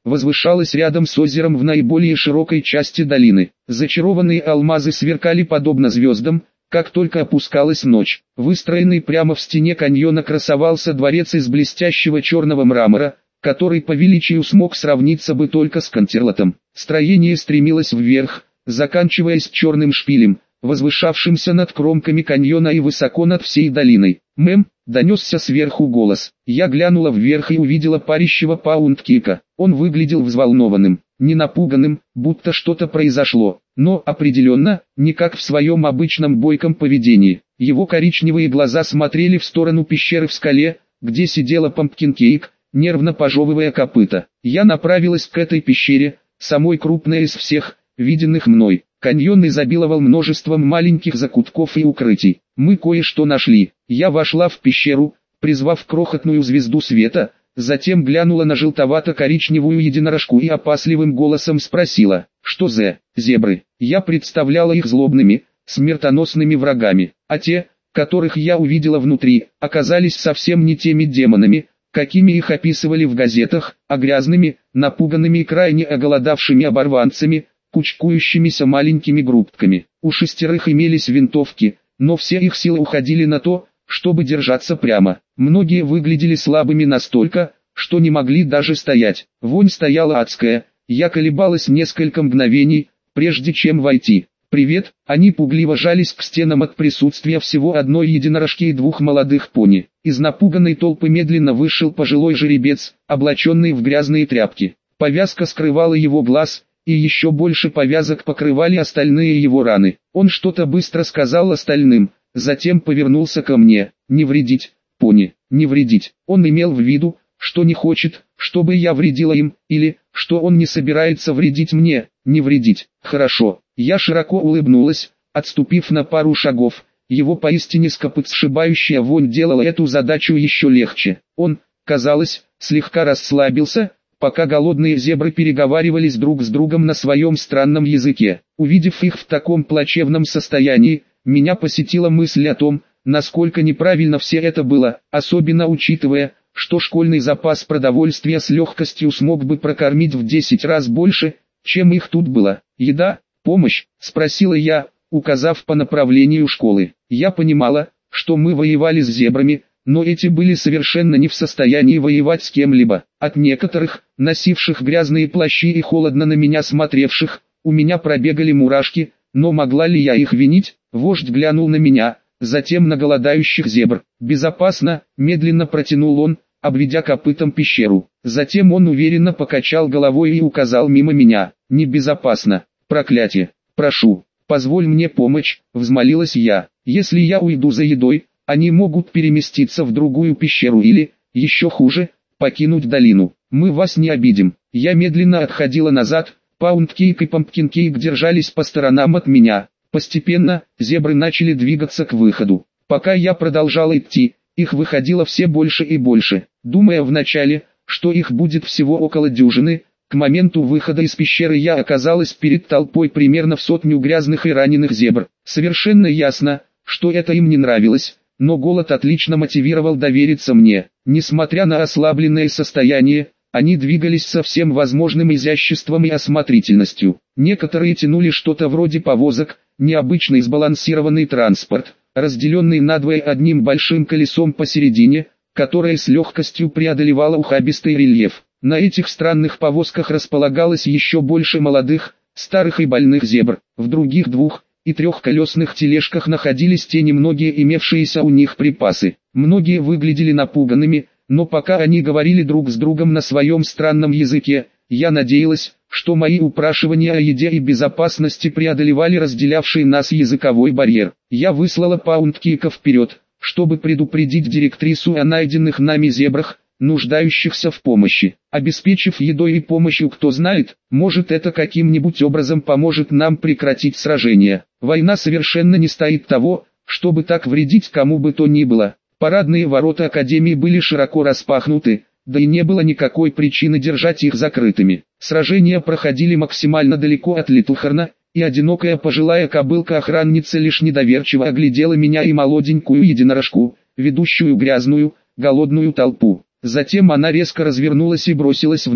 возвышалась рядом с озером в наиболее широкой части долины. Зачарованные алмазы сверкали подобно звездам, как только опускалась ночь. Выстроенный прямо в стене каньона красовался дворец из блестящего черного мрамора, который по величию смог сравниться бы только с Кантерлотом. Строение стремилось вверх, заканчиваясь черным шпилем, возвышавшимся над кромками каньона и высоко над всей долиной. «Мэм», — донесся сверху голос. Я глянула вверх и увидела парящего паундкика. Он выглядел взволнованным, не напуганным, будто что-то произошло, но определенно, не как в своем обычном бойком поведении. Его коричневые глаза смотрели в сторону пещеры в скале, где сидела Пампкинкейк, нервно пожевывая копыта. Я направилась к этой пещере, самой крупной из всех, виденных мной. Каньон изобиловал множеством маленьких закутков и укрытий. Мы кое-что нашли. Я вошла в пещеру, призвав крохотную звезду света, затем глянула на желтовато-коричневую единорожку и опасливым голосом спросила, что за зебры. Я представляла их злобными, смертоносными врагами, а те, которых я увидела внутри, оказались совсем не теми демонами, какими их описывали в газетах, а грязными, напуганными и крайне оголодавшими оборванцами, кучкующимися маленькими группками. У шестерых имелись винтовки, но все их силы уходили на то, чтобы держаться прямо. Многие выглядели слабыми настолько, что не могли даже стоять. Вонь стояла адская, я колебалась несколько мгновений, прежде чем войти. «Привет», они пугливо жались к стенам от присутствия всего одной единорожки и двух молодых пони. Из напуганной толпы медленно вышел пожилой жеребец, облаченный в грязные тряпки. Повязка скрывала его глаз, и еще больше повязок покрывали остальные его раны. Он что-то быстро сказал остальным, затем повернулся ко мне. «Не вредить, пони, не вредить». Он имел в виду, что не хочет, чтобы я вредила им, или, что он не собирается вредить мне. Не вредить. Хорошо. Я широко улыбнулась, отступив на пару шагов. Его поистине скопытсшибающая вонь делала эту задачу еще легче. Он, казалось, слегка расслабился, пока голодные зебры переговаривались друг с другом на своем странном языке. Увидев их в таком плачевном состоянии, меня посетила мысль о том, насколько неправильно все это было, особенно учитывая, что школьный запас продовольствия с легкостью смог бы прокормить в десять раз больше, чем их тут было. «Еда? Помощь?» – спросила я, указав по направлению школы. Я понимала, что мы воевали с зебрами, но эти были совершенно не в состоянии воевать с кем-либо. От некоторых, носивших грязные плащи и холодно на меня смотревших, у меня пробегали мурашки, но могла ли я их винить? Вождь глянул на меня, затем на голодающих зебр. «Безопасно», — медленно протянул он, обведя копытом пещеру. Затем он уверенно покачал головой и указал мимо меня. «Небезопасно. Проклятие. Прошу, позволь мне помочь», — взмолилась я. «Если я уйду за едой, они могут переместиться в другую пещеру или, еще хуже, покинуть долину. Мы вас не обидим». Я медленно отходила назад, Паундкейк и Пампкинкейк держались по сторонам от меня. Постепенно, зебры начали двигаться к выходу. Пока я продолжала идти, их выходило все больше и больше. Думая вначале, что их будет всего около дюжины, к моменту выхода из пещеры я оказалась перед толпой примерно в сотню грязных и раненых зебр. Совершенно ясно, что это им не нравилось, но голод отлично мотивировал довериться мне. Несмотря на ослабленное состояние, они двигались со всем возможным изяществом и осмотрительностью. Некоторые тянули что-то вроде повозок, необычный сбалансированный транспорт, разделенный надвое одним большим колесом посередине, которое с легкостью преодолевало ухабистый рельеф. На этих странных повозках располагалось еще больше молодых, старых и больных зебр. В других двух- и трехколесных тележках находились те немногие имевшиеся у них припасы. Многие выглядели напуганными, но пока они говорили друг с другом на своем странном языке, я надеялась, что мои упрашивания о еде и безопасности преодолевали разделявший нас языковой барьер. Я выслала Паундкейка вперед, чтобы предупредить директрису о найденных нами зебрах, нуждающихся в помощи. Обеспечив едой и помощью, кто знает, может это каким-нибудь образом поможет нам прекратить сражение. Война совершенно не стоит того, чтобы так вредить кому бы то ни было. Парадные ворота Академии были широко распахнуты, да и не было никакой причины держать их закрытыми. Сражения проходили максимально далеко от Литлхорна, и одинокая пожилая кобылка-охранница лишь недоверчиво оглядела меня и молоденькую единорожку, ведущую грязную, голодную толпу. Затем она резко развернулась и бросилась внутрь.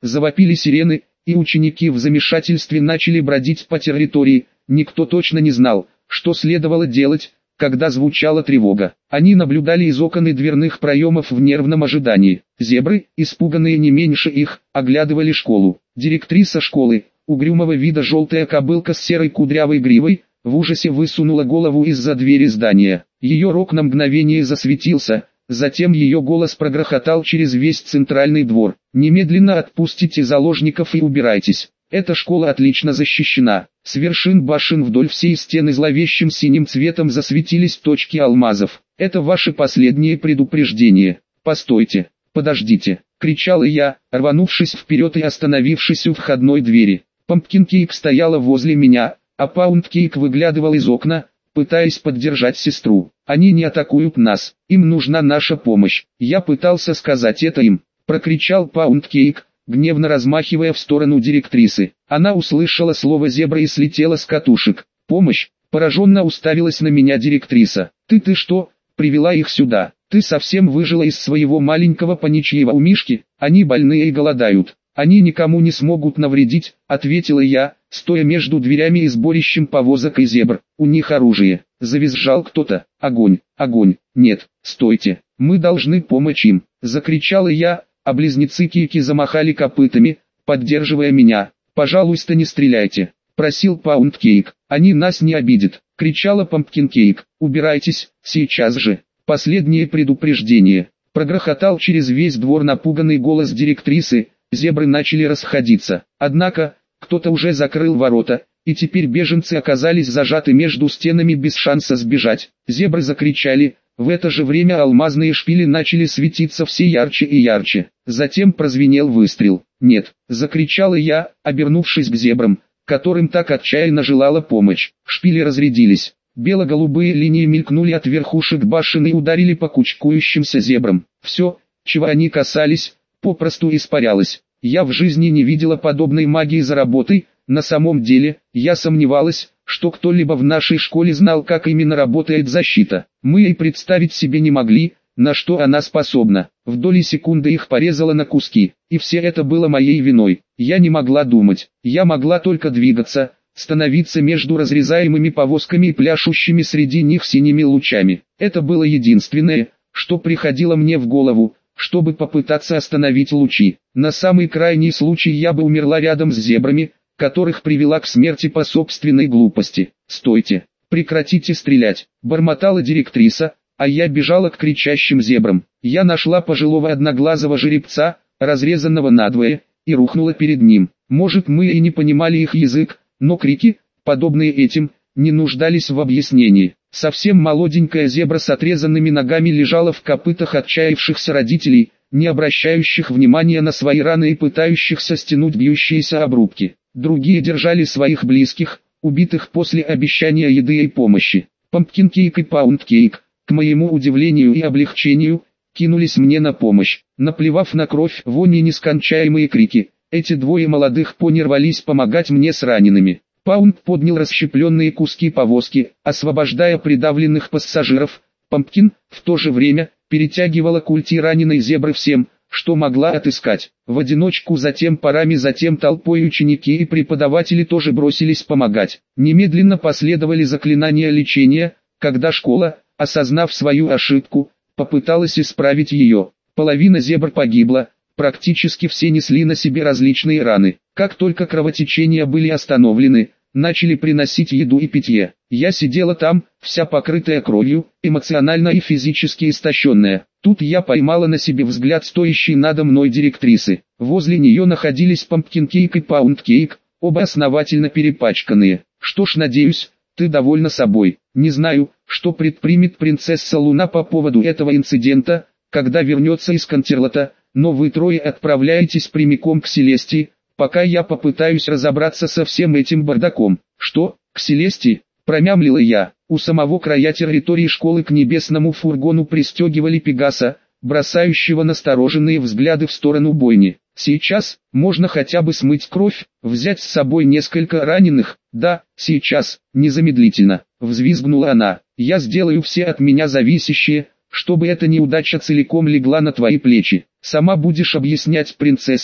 Завопили сирены, и ученики в замешательстве начали бродить по территории. Никто точно не знал, что следовало делать, когда звучала тревога. Они наблюдали из окон и дверных проемов в нервном ожидании. Зебры, испуганные не меньше их, оглядывали школу. Директриса школы, угрюмого вида желтая кобылка с серой кудрявой гривой, в ужасе высунула голову из-за двери здания. Ее рог на мгновение засветился, затем ее голос прогрохотал через весь центральный двор. «Немедленно отпустите заложников и убирайтесь. Эта школа отлично защищена». С вершин башен вдоль всей стены зловещим синим цветом засветились точки алмазов. «Это ваше последнее предупреждение. Постойте, подождите!» — кричал я, рванувшись вперед и остановившись у входной двери. Пампкинкейк стояла возле меня, а Паундкейк выглядывал из окна, пытаясь поддержать сестру. «Они не атакуют нас, им нужна наша помощь». «Я пытался сказать это им», — прокричал Паундкейк, гневно размахивая в сторону директрисы. Она услышала слово «зебра» и слетела с катушек. «Помощь!» — пораженно уставилась на меня директриса. «Ты ты что, привела их сюда? Ты совсем выжила из своего маленького паничьего у Мишки? Они больные и голодают. Они никому не смогут навредить», — ответила я, стоя между дверями и сборищем повозок и зебр. «У них оружие». Завизжал кто-то. «Огонь! Огонь! Нет, стойте! Мы должны помочь им!» — закричала я, а близнецы Кики замахали копытами, поддерживая меня. «Пожалуйста, не стреляйте», — просил Паундкейк. «Они нас не обидят», — кричала Пампкинкейк. «Убирайтесь, сейчас же». Последнее предупреждение. Прогрохотал через весь двор напуганный голос директрисы. Зебры начали расходиться. Однако, кто-то уже закрыл ворота, и теперь беженцы оказались зажаты между стенами без шанса сбежать. Зебры закричали. В это же время алмазные шпили начали светиться все ярче и ярче. Затем прозвенел выстрел. «Нет!» — закричала я, обернувшись к зебрам, которым так отчаянно желала помощь. Шпили разрядились. Бело-голубые линии мелькнули от верхушек башен и ударили по кучкующимся зебрам. Все, чего они касались, попросту испарялось. Я в жизни не видела подобной магии за работой. На самом деле, я сомневалась, что кто-либо в нашей школе знал, как именно работает защита. Мы и представить себе не могли, на что она способна. В доли секунды их порезало на куски, и все это было моей виной. Я не могла думать, я могла только двигаться, становиться между разрезаемыми повозками и пляшущими среди них синими лучами. Это было единственное, что приходило мне в голову, чтобы попытаться остановить лучи. На самый крайний случай я бы умерла рядом с зебрами, которых привела к смерти по собственной глупости. «Стойте! Прекратите стрелять!» — бормотала директриса, а я бежала к кричащим зебрам. Я нашла пожилого одноглазого жеребца, разрезанного надвое, и рухнула перед ним. Может, мы и не понимали их язык, но крики, подобные этим, не нуждались в объяснении. Совсем молоденькая зебра с отрезанными ногами лежала в копытах отчаявшихся родителей, не обращающих внимания на свои раны и пытающихся стянуть бьющиеся обрубки. Другие держали своих близких, убитых после обещания еды и помощи. Пампкинкейк и Паундкейк, к моему удивлению и облегчению, кинулись мне на помощь. Наплевав на кровь, вонь и нескончаемые крики, эти двое молодых пони рвались помогать мне с ранеными. Паунд поднял расщепленные куски повозки, освобождая придавленных пассажиров. Пампкин, в то же время, перетягивала культи раненой зебры всем, что могла отыскать. В одиночку, затем парами, затем толпой ученики и преподаватели тоже бросились помогать. Немедленно последовали заклинания лечения, когда школа, осознав свою ошибку, попыталась исправить ее. Половина зебр погибла, практически все несли на себе различные раны. Как только кровотечения были остановлены, начали приносить еду и питье. Я сидела там, вся покрытая кровью, эмоционально и физически истощенная. Тут я поймала на себе взгляд стоящей надо мной директрисы. Возле нее находились Пампкинкейк и Паундкейк, оба основательно перепачканные. «Что ж, надеюсь, ты довольна собой. Не знаю, что предпримет принцесса Луна по поводу этого инцидента, когда вернется из Контерлота, но вы трое отправляетесь прямиком к Селестии, пока я попытаюсь разобраться со всем этим бардаком». «Что, к Селестии?» — промямлила я. У самого края территории школы к небесному фургону пристегивали Пегаса, бросающего настороженные взгляды в сторону бойни. «Сейчас, можно хотя бы смыть кровь, взять с собой несколько раненых?» «Да, сейчас, незамедлительно», — взвизгнула она. «Я сделаю все от меня зависящее, чтобы эта неудача целиком легла на твои плечи. Сама будешь объяснять принцессе,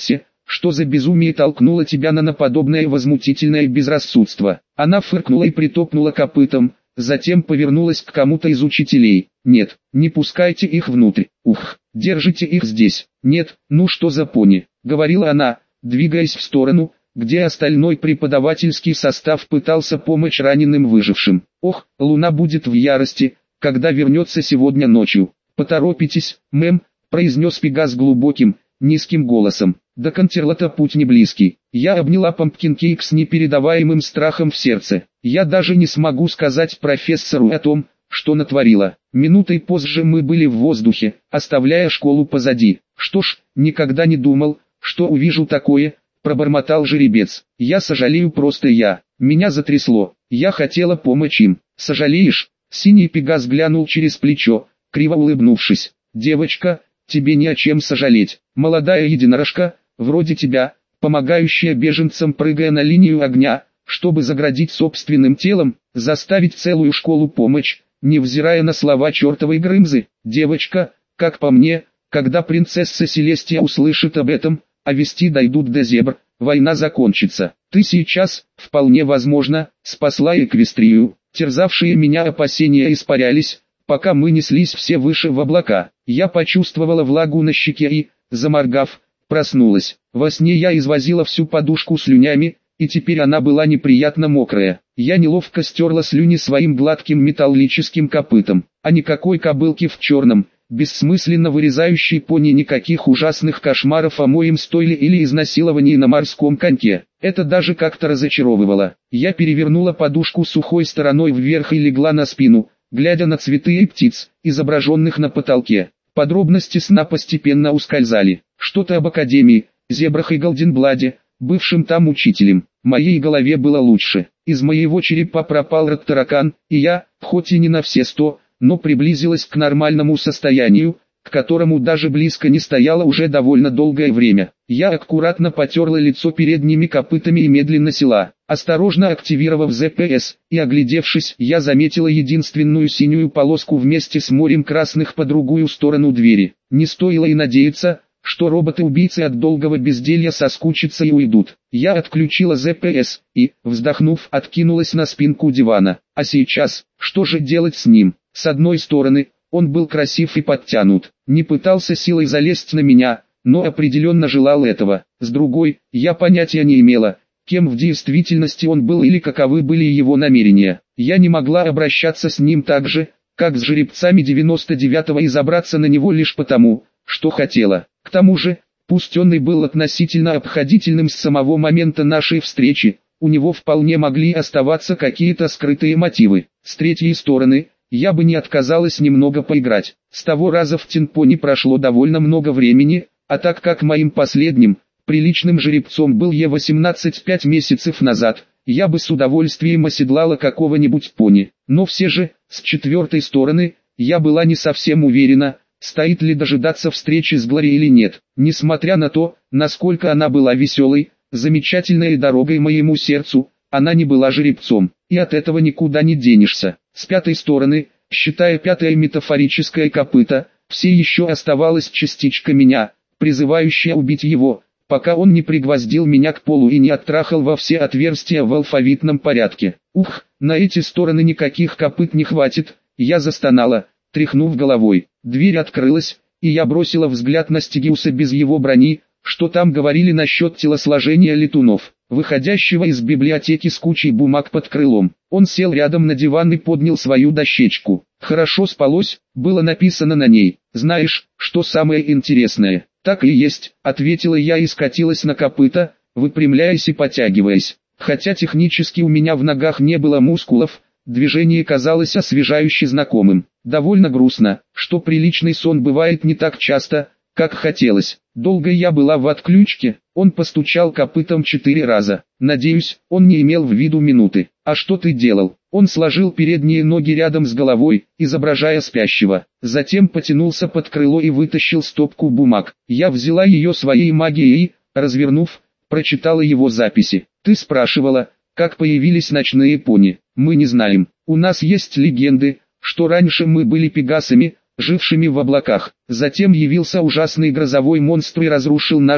что за безумие толкнуло тебя на подобное возмутительное безрассудство? Она фыркнула и притопнула копытом, затем повернулась к кому-то из учителей. Нет, не пускайте их внутрь. Ух, держите их здесь. Нет, ну что за пони, говорила она, двигаясь в сторону, где остальной преподавательский состав пытался помочь раненым выжившим. Ох, Луна будет в ярости, когда вернется сегодня ночью. Поторопитесь, мэм, произнес Пегас глубоким, низким голосом. До Контерлота путь не близкий. Я обняла Пампкинкейк с непередаваемым страхом в сердце. Я даже не смогу сказать профессору о том, что натворила. Минутой позже мы были в воздухе, оставляя школу позади. Что ж, никогда не думал, что увижу такое, пробормотал жеребец. Я сожалею, просто я. Меня затрясло. Я хотела помочь им. Сожалеешь? Синий Пегас глянул через плечо, криво улыбнувшись. Девочка, тебе не о чем сожалеть. Молодая единорожка, вроде тебя, помогающая беженцам, прыгая на линию огня, чтобы заградить собственным телом, заставить целую школу помочь, невзирая на слова чертовой Грымзы. Девочка, как по мне, когда принцесса Селестия услышит об этом, а вести дойдут до зебр, война закончится. Ты сейчас, вполне возможно, спасла Эквестрию. Терзавшие меня опасения испарялись, пока мы неслись все выше в облака. Я почувствовала влагу на щеке и, заморгав, проснулась. Во сне я извозила всю подушку слюнями, и теперь она была неприятно мокрая. Я неловко стерла слюни своим гладким металлическим копытом. А никакой кобылки в черном, бессмысленно вырезающей пони, никаких ужасных кошмаров о моем стойле или изнасиловании на морском коньке. Это даже как-то разочаровывало. Я перевернула подушку сухой стороной вверх и легла на спину, глядя на цветы и птиц, изображенных на потолке. Подробности сна постепенно ускользали. Что-то об академии, зебрах и Голденбладе, бывшим там учителем. Моей голове было лучше. Из моего черепа пропал род-таракан, и я, хоть и не на все сто, но приблизилась к нормальному состоянию, к которому даже близко не стояла уже довольно долгое время. Я аккуратно потерла лицо передними копытами и медленно села. Осторожно активировав зэ пэ эс и оглядевшись, я заметила единственную синюю полоску вместе с морем красных по другую сторону двери. Не стоило и надеяться, что роботы-убийцы от долгого безделья соскучатся и уйдут. Я отключила зэ пэ эс и, вздохнув, откинулась на спинку дивана. А сейчас, что же делать с ним? С одной стороны, он был красив и подтянут, не пытался силой залезть на меня, но определенно желал этого. С другой, я понятия не имела, кем в действительности он был или каковы были его намерения. Я не могла обращаться с ним так же, как с жеребцами девяносто девятого и забраться на него лишь потому, что хотела. К тому же, пусть он и был относительно обходительным с самого момента нашей встречи, у него вполне могли оставаться какие-то скрытые мотивы. С третьей стороны, я бы не отказалась немного поиграть. С того раза в Тинпони прошло довольно много времени, а так как моим последним, приличным жеребцом был Е восемнадцать пять месяцев назад, я бы с удовольствием оседлала какого-нибудь пони. Но все же, с четвертой стороны, я была не совсем уверена, стоит ли дожидаться встречи с Глори или нет. Несмотря на то, насколько она была веселой, замечательной дорогой моему сердцу, она не была жеребцом, и от этого никуда не денешься. С пятой стороны, считая пятое метафорическое копыто, все еще оставалась частичка меня, призывающая убить его, пока он не пригвоздил меня к полу и не оттрахал во все отверстия в алфавитном порядке. Ух, на эти стороны никаких копыт не хватит, я застонала, тряхнув головой. Дверь открылась, и я бросила взгляд на Стигиуса без его брони, что там говорили насчет телосложения летунов, выходящего из библиотеки с кучей бумаг под крылом. Он сел рядом на диван и поднял свою дощечку. «Хорошо спалось», было написано на ней. «Знаешь, что самое интересное?» «Так и есть», ответила я и скатилась на копыта, выпрямляясь и потягиваясь. Хотя технически у меня в ногах не было мускулов, движение казалось освежающе знакомым. Довольно грустно, что приличный сон бывает не так часто, как хотелось. Долго я была в отключке, он постучал копытом четыре раза. Надеюсь, он не имел в виду минуты. «А что ты делал?» Он сложил передние ноги рядом с головой, изображая спящего. Затем потянулся под крыло и вытащил стопку бумаг. Я взяла ее своей магией и, развернув, прочитала его записи. «Ты спрашивала, как появились ночные пони. Мы не знаем. У нас есть легенды, что раньше мы были пегасами, жившими в облаках. Затем явился ужасный грозовой монстр и разрушил наш дом.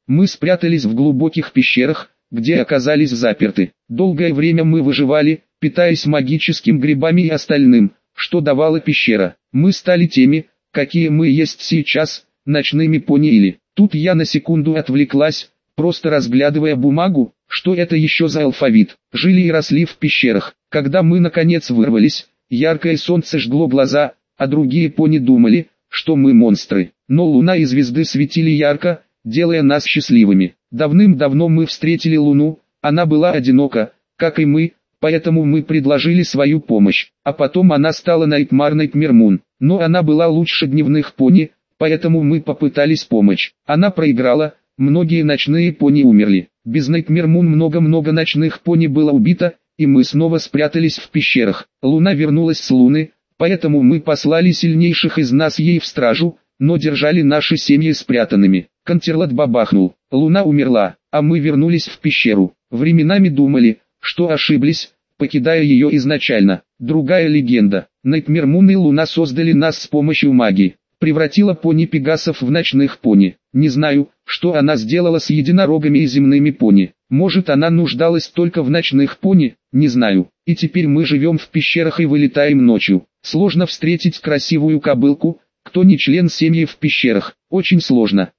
Мы спрятались в глубоких пещерах, где оказались заперты. Долгое время мы выживали, питаясь магическими грибами и остальным, что давала пещера. Мы стали теми, какие мы есть сейчас, ночными пони или. Тут я на секунду отвлеклась, просто разглядывая бумагу, что это еще за алфавит. Жили и росли в пещерах. Когда мы наконец вырвались, яркое солнце жгло глаза, а другие пони думали, что мы монстры. Но луна и звезды светили ярко, делая нас счастливыми. Давным-давно мы встретили луну, она была одинока, как и мы, поэтому мы предложили свою помощь. А потом она стала Найтмар Найтмермун, но она была лучше дневных пони, поэтому мы попытались помочь. Она проиграла, многие ночные пони умерли. Без Найтмермун много-много ночных пони было убито, и мы снова спрятались в пещерах. Луна вернулась с луны, поэтому мы послали сильнейших из нас ей в стражу, но держали наши семьи спрятанными. Контерлот бабахнул, луна умерла, а мы вернулись в пещеру. Временами думали, что ошиблись, покидая ее изначально. Другая легенда. Найтмермун и луна создали нас с помощью магии. Превратила пони Пегасов в ночных пони. Не знаю, что она сделала с единорогами и земными пони. Может, она нуждалась только в ночных пони, не знаю. И теперь мы живем в пещерах и вылетаем ночью. Сложно встретить красивую кобылку, кто не член семьи в пещерах. Очень сложно.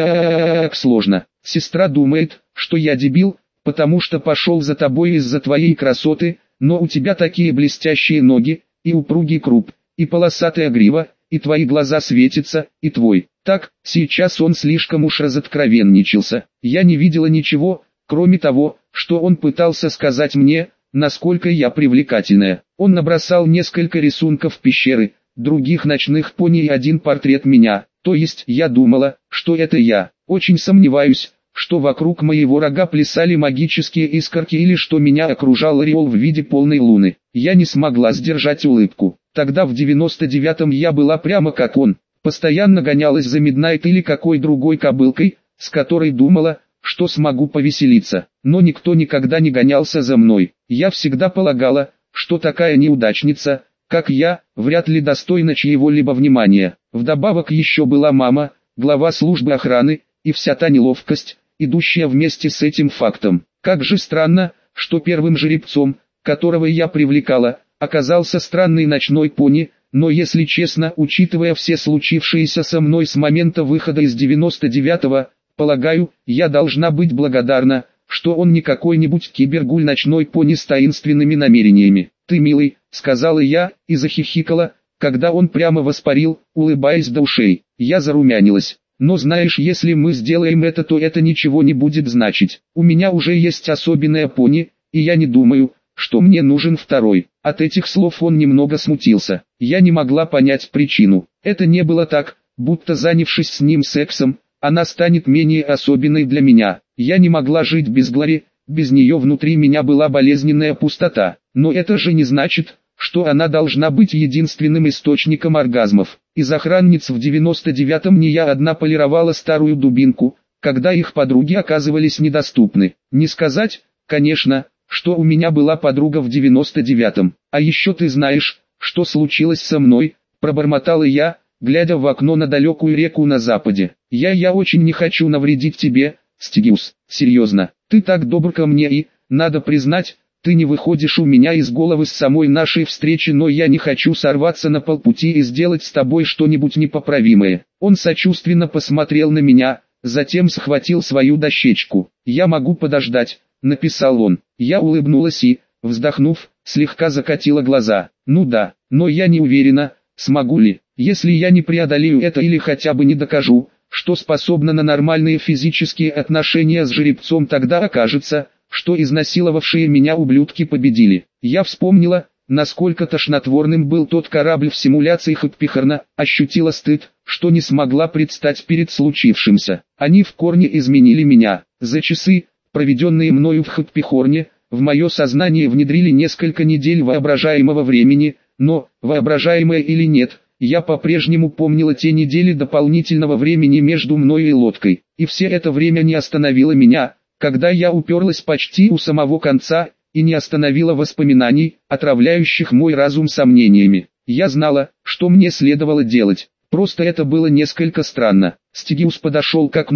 Так сложно. Сестра думает, что я дебил, потому что пошел за тобой из-за твоей красоты, но у тебя такие блестящие ноги, и упругий круп, и полосатая грива, и твои глаза светятся, и твой. Так, сейчас он слишком уж разоткровенничался. Я не видела ничего, кроме того, что он пытался сказать мне, насколько я привлекательная. Он набросал несколько рисунков пещеры, других ночных пони и один портрет меня. То есть я думала, что это я. Очень сомневаюсь, что вокруг моего рога плясали магические искорки или что меня окружал ореол в виде полной луны. Я не смогла сдержать улыбку. Тогда в девяносто девятом я была прямо как он. Постоянно гонялась за Миднайт или какой другой кобылкой, с которой думала, что смогу повеселиться. Но никто никогда не гонялся за мной. Я всегда полагала, что такая неудачница, как я, вряд ли достойна чьего-либо внимания. Вдобавок еще была мама, глава службы охраны, и вся та неловкость, идущая вместе с этим фактом. Как же странно, что первым жеребцом, которого я привлекала, оказался странный ночной пони, но если честно, учитывая все случившееся со мной с момента выхода из девяносто девятого, полагаю, я должна быть благодарна, что он не какой-нибудь кибергуль ночной пони с таинственными намерениями. «Ты милый», — сказала я, и захихикала, когда он прямо воспарил, улыбаясь до ушей. Я зарумянилась. «Но знаешь, если мы сделаем это, то это ничего не будет значить. У меня уже есть особенная пони, и я не думаю, что мне нужен второй». От этих слов он немного смутился. Я не могла понять причину. Это не было так, будто занявшись с ним сексом, она станет менее особенной для меня. Я не могла жить без Глори, без нее внутри меня была болезненная пустота. Но это же не значит, что она должна быть единственным источником оргазмов. Из охранниц в девяносто девятом не я одна полировала старую дубинку, когда их подруги оказывались недоступны. Не сказать, конечно, что у меня была подруга в девяносто девятом. А еще ты знаешь, что случилось со мной, пробормотала я, глядя в окно на далекую реку на западе. Я я очень не хочу навредить тебе, Стигиус. Серьезно, ты так добр ко мне и, надо признать, ты не выходишь у меня из головы с самой нашей встречи, но я не хочу сорваться на полпути и сделать с тобой что-нибудь непоправимое. Он сочувственно посмотрел на меня, затем схватил свою дощечку. «Я могу подождать», — написал он. Я улыбнулась и, вздохнув, слегка закатила глаза. «Ну да, но я не уверена, смогу ли. Если я не преодолею это или хотя бы не докажу, что способна на нормальные физические отношения с жеребцом, тогда окажется, что изнасиловавшие меня ублюдки победили». Я вспомнила, насколько тошнотворным был тот корабль в симуляции Хэппихорна, ощутила стыд, что не смогла предстать перед случившимся. Они в корне изменили меня. За часы, проведенные мною в Хэппихорне, в мое сознание внедрили несколько недель воображаемого времени, но, воображаемое или нет, я по-прежнему помнила те недели дополнительного времени между мной и лодкой, и все это время не остановило меня, когда я уперлась почти у самого конца, и не остановила воспоминаний, отравляющих мой разум сомнениями. Я знала, что мне следовало делать, просто это было несколько странно. Стигиус подошел к окну,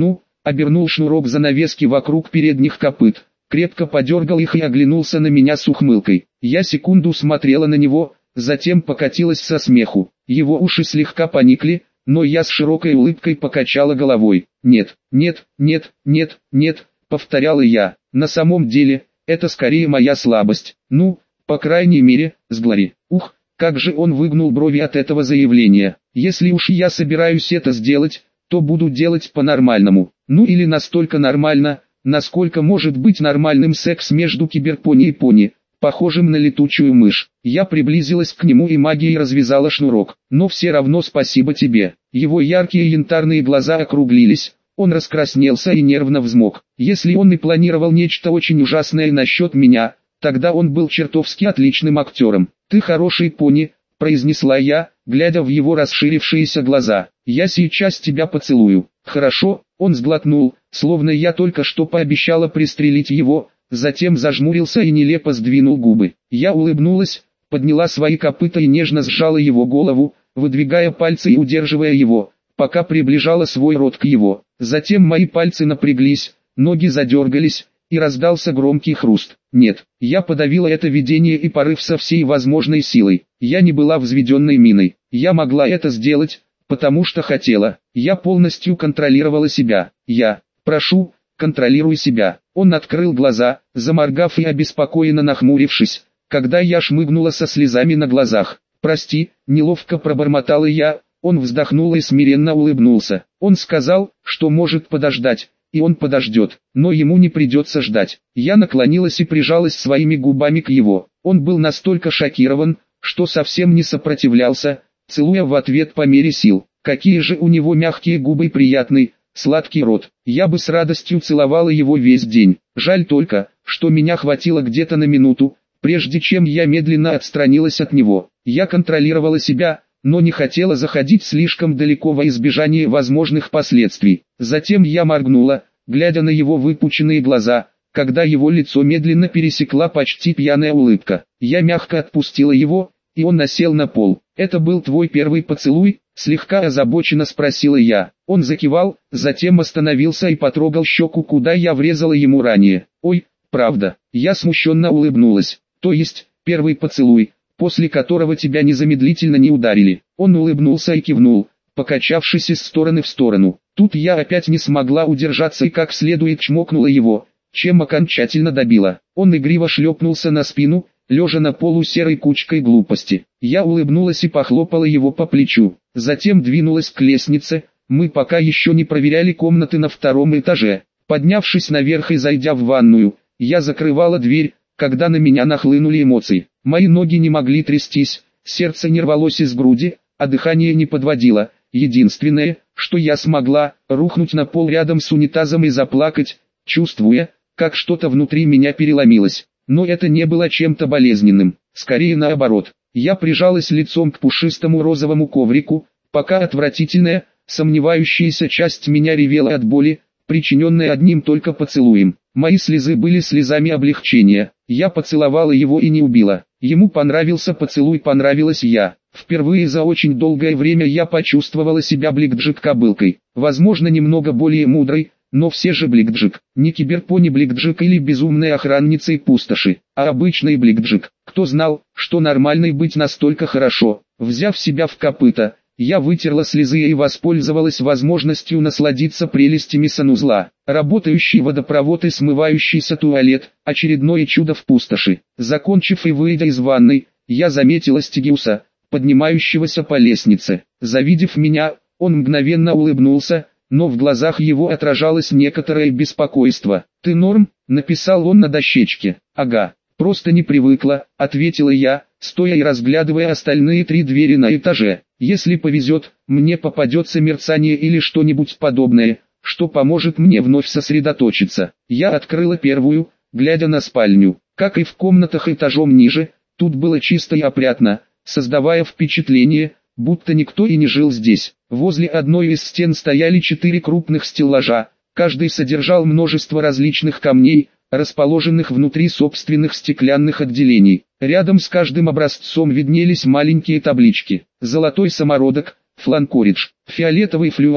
обернул шнурок занавески вокруг передних копыт, крепко подергал их и оглянулся на меня с ухмылкой. Я секунду смотрела на него, затем покатилась со смеху. Его уши слегка поникли, но я с широкой улыбкой покачала головой. «Нет, нет, нет, нет, нет», — повторяла я. «На самом деле, это скорее моя слабость. Ну, по крайней мере, с Глори». Ух, как же он выгнул брови от этого заявления. «Если уж я собираюсь это сделать, то буду делать по-нормальному. Ну или настолько нормально, насколько может быть нормальным секс между киберпони и пони, похожим на летучую мышь». Я приблизилась к нему и магией развязала шнурок. «Но все равно спасибо тебе». Его яркие янтарные глаза округлились, он раскраснелся и нервно взмок. Если он и планировал нечто очень ужасное насчет меня, тогда он был чертовски отличным актером. «Ты хороший пони», — произнесла я, глядя в его расширившиеся глаза. «Я сейчас тебя поцелую». «Хорошо», — он сглотнул, словно я только что пообещала пристрелить его, затем зажмурился и нелепо сдвинул губы. Я улыбнулась, подняла свои копыта и нежно сжала его голову, выдвигая пальцы и удерживая его, пока приближала свой рот к его. Затем мои пальцы напряглись, ноги задергались, и раздался громкий хруст. Нет, я подавила это видение и порыв со всей возможной силой. Я не была взведенной миной. Я могла это сделать, потому что хотела. Я полностью контролировала себя. Я, прошу, контролируй себя. Он открыл глаза, заморгав и обеспокоенно нахмурившись, когда я шмыгнула со слезами на глазах. «Прости», неловко пробормотала я. Он вздохнул и смиренно улыбнулся. Он сказал, что может подождать, и он подождет, но ему не придется ждать. Я наклонилась и прижалась своими губами к его. Он был настолько шокирован, что совсем не сопротивлялся, целуя в ответ по мере сил. Какие же у него мягкие губы и приятный, сладкий рот. Я бы с радостью целовала его весь день. Жаль только, что меня хватило где-то на минуту, прежде чем я медленно отстранилась от него. Я контролировала себя, но не хотела заходить слишком далеко во избежание возможных последствий. Затем я моргнула, глядя на его выпученные глаза, когда его лицо медленно пересекла почти пьяная улыбка. Я мягко отпустила его, и он насел на пол. «Это был твой первый поцелуй?» — слегка озабоченно спросила я. Он закивал, затем остановился и потрогал щеку, куда я врезала ему ранее. «Ой, правда». Я смущенно улыбнулась. «То есть, первый поцелуй, после которого тебя незамедлительно не ударили». Он улыбнулся и кивнул, покачавшись из стороны в сторону. Тут я опять не смогла удержаться и как следует чмокнула его, чем окончательно добила. Он игриво шлепнулся на спину, лежа на полу серой кучкой глупости. Я улыбнулась и похлопала его по плечу. Затем двинулась к лестнице. Мы пока еще не проверяли комнаты на втором этаже. Поднявшись наверх и зайдя в ванную, я закрывала дверь, когда на меня нахлынули эмоции. Мои ноги не могли трястись, сердце не рвалось из груди, а дыхание не подводило. Единственное, что я смогла, рухнуть на пол рядом с унитазом и заплакать, чувствуя, как что-то внутри меня переломилось. Но это не было чем-то болезненным, скорее наоборот. Я прижалась лицом к пушистому розовому коврику, пока отвратительная, сомневающаяся часть меня ревела от боли, причиненной одним только поцелуем. Мои слезы были слезами облегчения. Я поцеловала его и не убила. Ему понравился поцелуй, понравилась я. Впервые за очень долгое время я почувствовала себя Блэкджек-кобылкой. Возможно, немного более мудрой, но все же Блэкджек. Не киберпони Блэкджек или безумная охранница и пустоши, а обычный Блэкджек. Кто знал, что нормальной быть настолько хорошо. Взяв себя в копыта, я вытерла слезы и воспользовалась возможностью насладиться прелестями санузла. Работающий водопровод и смывающийся туалет, очередное чудо в пустоши. Закончив и выйдя из ванной, я заметила Стигиуса, поднимающегося по лестнице. Завидев меня, он мгновенно улыбнулся, но в глазах его отражалось некоторое беспокойство. «Ты норм?» — написал он на дощечке. «Ага, просто не привыкла», — ответила я, стоя и разглядывая остальные три двери на этаже. «Если повезет, мне попадется мерцание или что-нибудь подобное, что поможет мне вновь сосредоточиться». Я открыла первую, глядя на спальню. Как и в комнатах этажом ниже, тут было чисто и опрятно, создавая впечатление, будто никто и не жил здесь. Возле одной из стен стояли четыре крупных стеллажа, каждый содержал множество различных камней, расположенных внутри собственных стеклянных отделений. Рядом с каждым образцом виднелись маленькие таблички. Золотой самородок, фланкоридж, фиолетовый флюорит,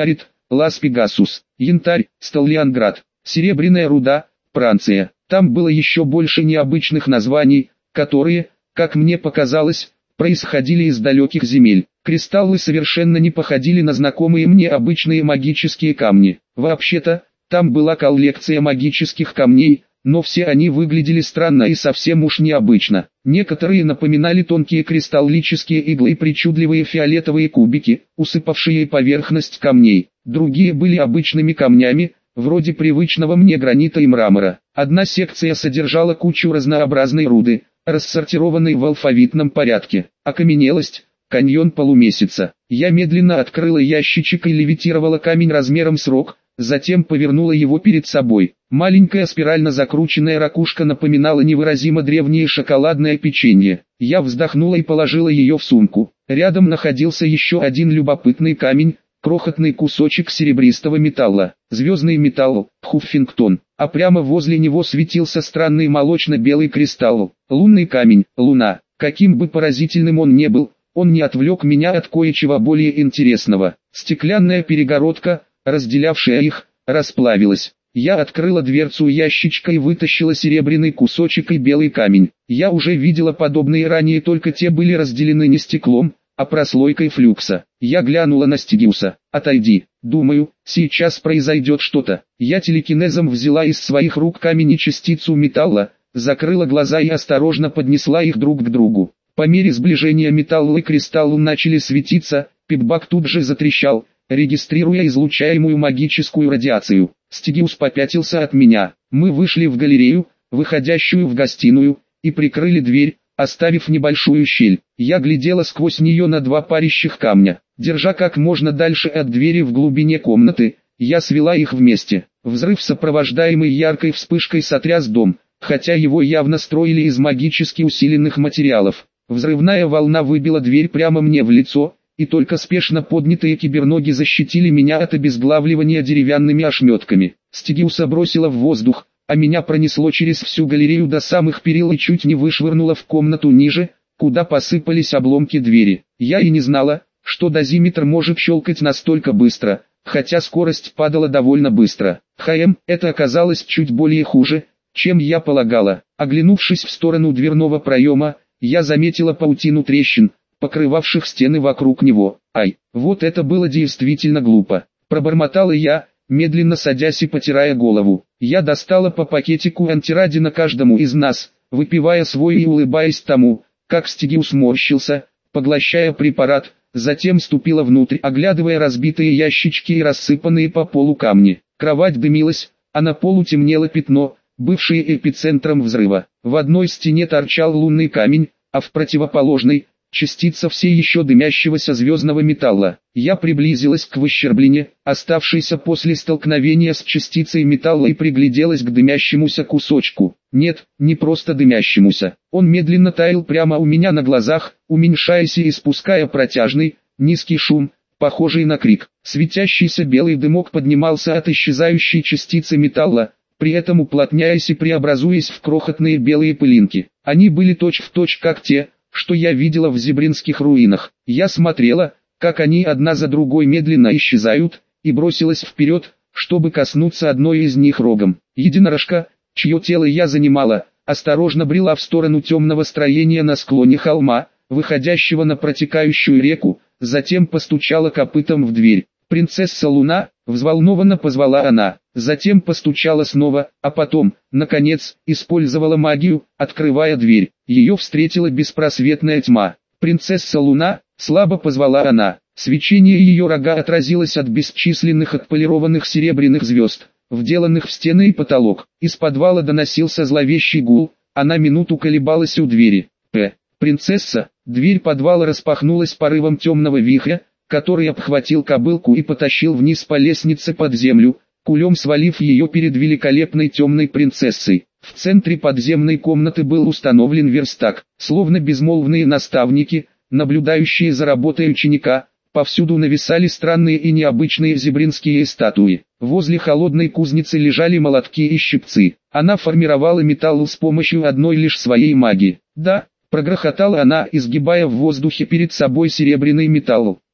Лас-Пегасус, янтарь, Сталлинград, серебряная руда, Франция. Там было еще больше необычных названий, которые, как мне показалось, происходили из далеких земель. Кристаллы совершенно не походили на знакомые мне обычные магические камни. Вообще-то, там была коллекция магических камней, но все они выглядели странно и совсем уж необычно. Некоторые напоминали тонкие кристаллические иглы и причудливые фиолетовые кубики, усыпавшие поверхность камней. Другие были обычными камнями, вроде привычного мне гранита и мрамора. Одна секция содержала кучу разнообразной руды, рассортированной в алфавитном порядке. Окаменелость, каньон полумесяца. Я медленно открыла ящичек и левитировала камень размером с рог, затем повернула его перед собой. Маленькая спирально закрученная ракушка напоминала невыразимо древнее шоколадное печенье. Я вздохнула и положила ее в сумку. Рядом находился еще один любопытный камень, крохотный кусочек серебристого металла. Звездный металл, Пхуффингтон. А прямо возле него светился странный молочно-белый кристалл. Лунный камень, луна. Каким бы поразительным он ни был, он не отвлек меня от кое-чего более интересного. Стеклянная перегородка, разделявшая их, расплавилась. Я открыла дверцу ящичка и вытащила серебряный кусочек и белый камень. Я уже видела подобные ранее, только те были разделены не стеклом, а прослойкой флюкса. Я глянула на Стигиуса. «Отойди, думаю, сейчас произойдет что-то». Я телекинезом взяла из своих рук камень и частицу металла, закрыла глаза и осторожно поднесла их друг к другу. По мере сближения металла и кристалла начали светиться, пипбак тут же затрещал, регистрируя излучаемую магическую радиацию. Стигиус попятился от меня. Мы вышли в галерею, выходящую в гостиную, и прикрыли дверь, оставив небольшую щель. Я глядела сквозь нее на два парящих камня. Держа как можно дальше от двери в глубине комнаты, я свела их вместе. Взрыв, сопровождаемый яркой вспышкой, сотряс дом, хотя его явно строили из магически усиленных материалов. Взрывная волна выбила дверь прямо мне в лицо, и только спешно поднятые киберноги защитили меня от обезглавливания деревянными ошметками. Стигиуса бросило в воздух, а меня пронесло через всю галерею до самых перил и чуть не вышвырнуло в комнату ниже, куда посыпались обломки двери. Я и не знала, что дозиметр может щелкать настолько быстро, хотя скорость падала довольно быстро. Хм, это оказалось чуть более хуже, чем я полагала. Оглянувшись в сторону дверного проема, я заметила паутину трещин, покрывавших стены вокруг него. Ай, вот это было действительно глупо. Пробормотала я, медленно садясь и потирая голову. Я достала по пакетику антирадина каждому из нас, выпивая свой и улыбаясь тому, как Стигиус морщился, поглощая препарат, затем ступила внутрь, оглядывая разбитые ящички и рассыпанные по полу камни. Кровать дымилась, а на полу темнело пятно, бывшее эпицентром взрыва. В одной стене торчал лунный камень, а в противоположной – частица все еще дымящегося звездного металла. Я приблизилась к выщерблене, оставшейся после столкновения с частицей металла, и пригляделась к дымящемуся кусочку. Нет, не просто дымящемуся. Он медленно таял прямо у меня на глазах, уменьшаясь и испуская протяжный, низкий шум, похожий на крик. Светящийся белый дымок поднимался от исчезающей частицы металла, при этом уплотняясь и преобразуясь в крохотные белые пылинки. Они были точь-в-точь как те, что я видела в зебринских руинах. Я смотрела, как они одна за другой медленно исчезают, и бросилась вперед, чтобы коснуться одной из них рогом. Единорожка, чье тело я занимала, осторожно брела в сторону темного строения на склоне холма, выходящего на протекающую реку, затем постучала копытом в дверь. «Принцесса Луна», — взволнованно позвала она, затем постучала снова, а потом, наконец, использовала магию, открывая дверь. Ее встретила беспросветная тьма. «Принцесса Луна», — слабо позвала она. Свечение ее рога отразилось от бесчисленных отполированных серебряных звезд, вделанных в стены и потолок. Из подвала доносился зловещий гул, она минуту колебалась у двери. «П. Принцесса», дверь подвала распахнулась порывом темного вихря, который обхватил кобылку и потащил вниз по лестнице под землю, кулем свалив ее перед великолепной темной принцессой. В центре подземной комнаты был установлен верстак, словно безмолвные наставники, наблюдающие за работой ученика. Повсюду нависали странные и необычные зебринские статуи. Возле холодной кузницы лежали молотки и щипцы. Она формировала металл с помощью одной лишь своей магии. «Да», — прогрохотала она, изгибая в воздухе перед собой серебряный металл.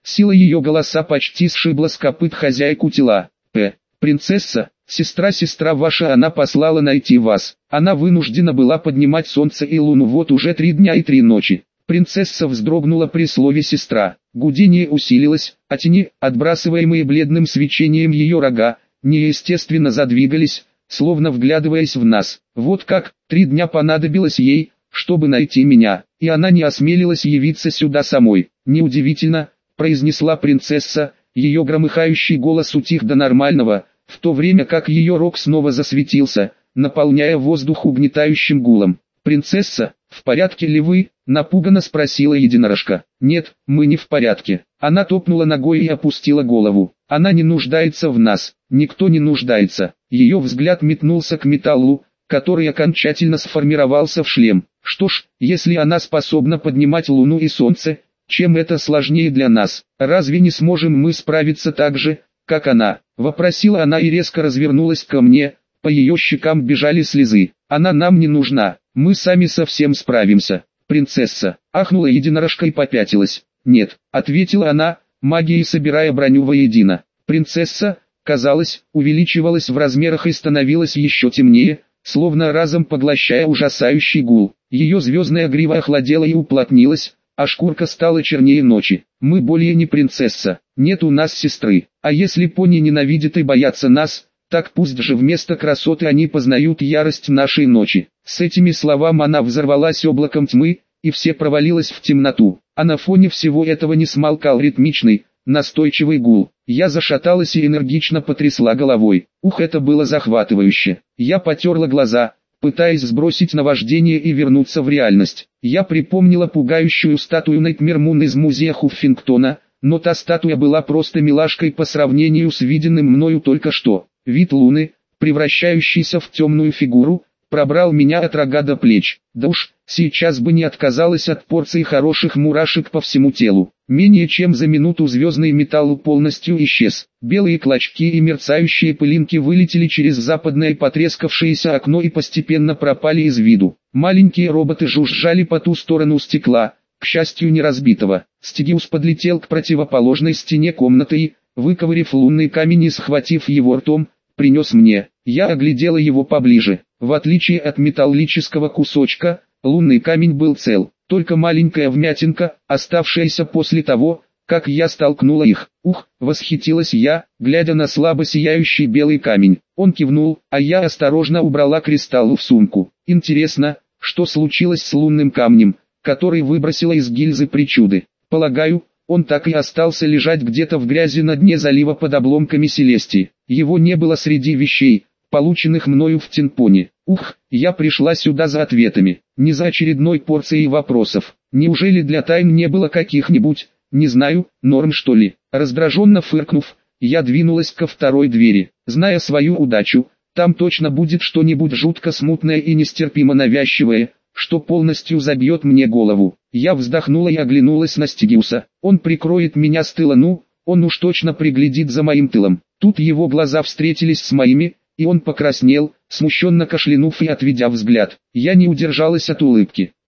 Сила ее голоса почти сшибла с копыт хозяйку тела. П. Принцесса, сестра-сестра ваша, она послала найти вас. Она вынуждена была поднимать солнце и луну вот уже три дня и три ночи. Принцесса вздрогнула при слове «сестра». Гудение усилилось, а тени, отбрасываемые бледным свечением ее рога, неестественно задвигались, словно вглядываясь в нас. Вот как, три дня понадобилось ей, чтобы найти меня, и она не осмелилась явиться сюда самой. Неудивительно, произнесла принцесса, ее громыхающий голос утих до нормального, в то время как ее рог снова засветился, наполняя воздух угнетающим гулом. «Принцесса, в порядке ли вы?» – напуганно спросила единорожка. «Нет, мы не в порядке». Она топнула ногой и опустила голову. «Она не нуждается в нас, никто не нуждается». Ее взгляд метнулся к металлу, который окончательно сформировался в шлем. «Что ж, если она способна поднимать луну и солнце, чем это сложнее для нас? Разве не сможем мы справиться так же, как она?» – вопросила она и резко развернулась ко мне. По ее щекам бежали слезы. «Она нам не нужна, мы сами совсем справимся». «Принцесса», – ахнула единорожка и попятилась. «Нет», – ответила она, магией собирая броню воедино. Принцесса, казалось, увеличивалась в размерах и становилась еще темнее, словно разом поглощая ужасающий гул. Ее звездная грива охладела и уплотнилась, а шкурка стала чернее ночи. «Мы более не принцесса, нет у нас сестры, а если пони ненавидят и боятся нас, так пусть же вместо красоты они познают ярость нашей ночи». С этими словами она взорвалась облаком тьмы, и все провалилось в темноту, а на фоне всего этого не смолкал ритмичный, настойчивый гул. Я зашаталась и энергично потрясла головой. Ух, это было захватывающе. Я потерла глаза, пытаясь сбросить наваждение и вернуться в реальность. Я припомнила пугающую статую Найтмер Мун из музея Хуффингтона, но та статуя была просто милашкой по сравнению с виденным мною только что. Вид луны, превращающийся в темную фигуру, пробрал меня от рога до плеч. Да уж, сейчас бы не отказалась от порции хороших мурашек по всему телу. Менее чем за минуту звездный металл полностью исчез. Белые клочки и мерцающие пылинки вылетели через западное потрескавшееся окно и постепенно пропали из виду. Маленькие роботы жужжали по ту сторону стекла, к счастью не разбитого. Стигиус подлетел к противоположной стене комнаты и, выковырив лунный камень и схватив его ртом, принес мне. Я оглядела его поближе. В отличие от металлического кусочка, лунный камень был цел, только маленькая вмятинка, оставшаяся после того, как я столкнула их. Ух, восхитилась я, глядя на слабо сияющий белый камень. Он кивнул, а я осторожно убрала кристалл в сумку. Интересно, что случилось с лунным камнем, который выбросила из гильзы причуды. Полагаю, он так и остался лежать где-то в грязи на дне залива под обломками Селестии. Его не было среди вещей, полученных мною в Тинпоне. Ух, я пришла сюда за ответами, не за очередной порцией вопросов. Неужели для тайн не было каких-нибудь, не знаю, норм что ли? Раздраженно фыркнув, я двинулась ко второй двери. Зная свою удачу, там точно будет что-нибудь жутко смутное и нестерпимо навязчивое, что полностью забьет мне голову. Я вздохнула и оглянулась на Стигиуса. Он прикроет меня с тыла, ну, он уж точно приглядит за моим тылом. Тут его глаза встретились с моими, и он покраснел, смущенно кашлянув и отведя взгляд. Я не удержалась от улыбки.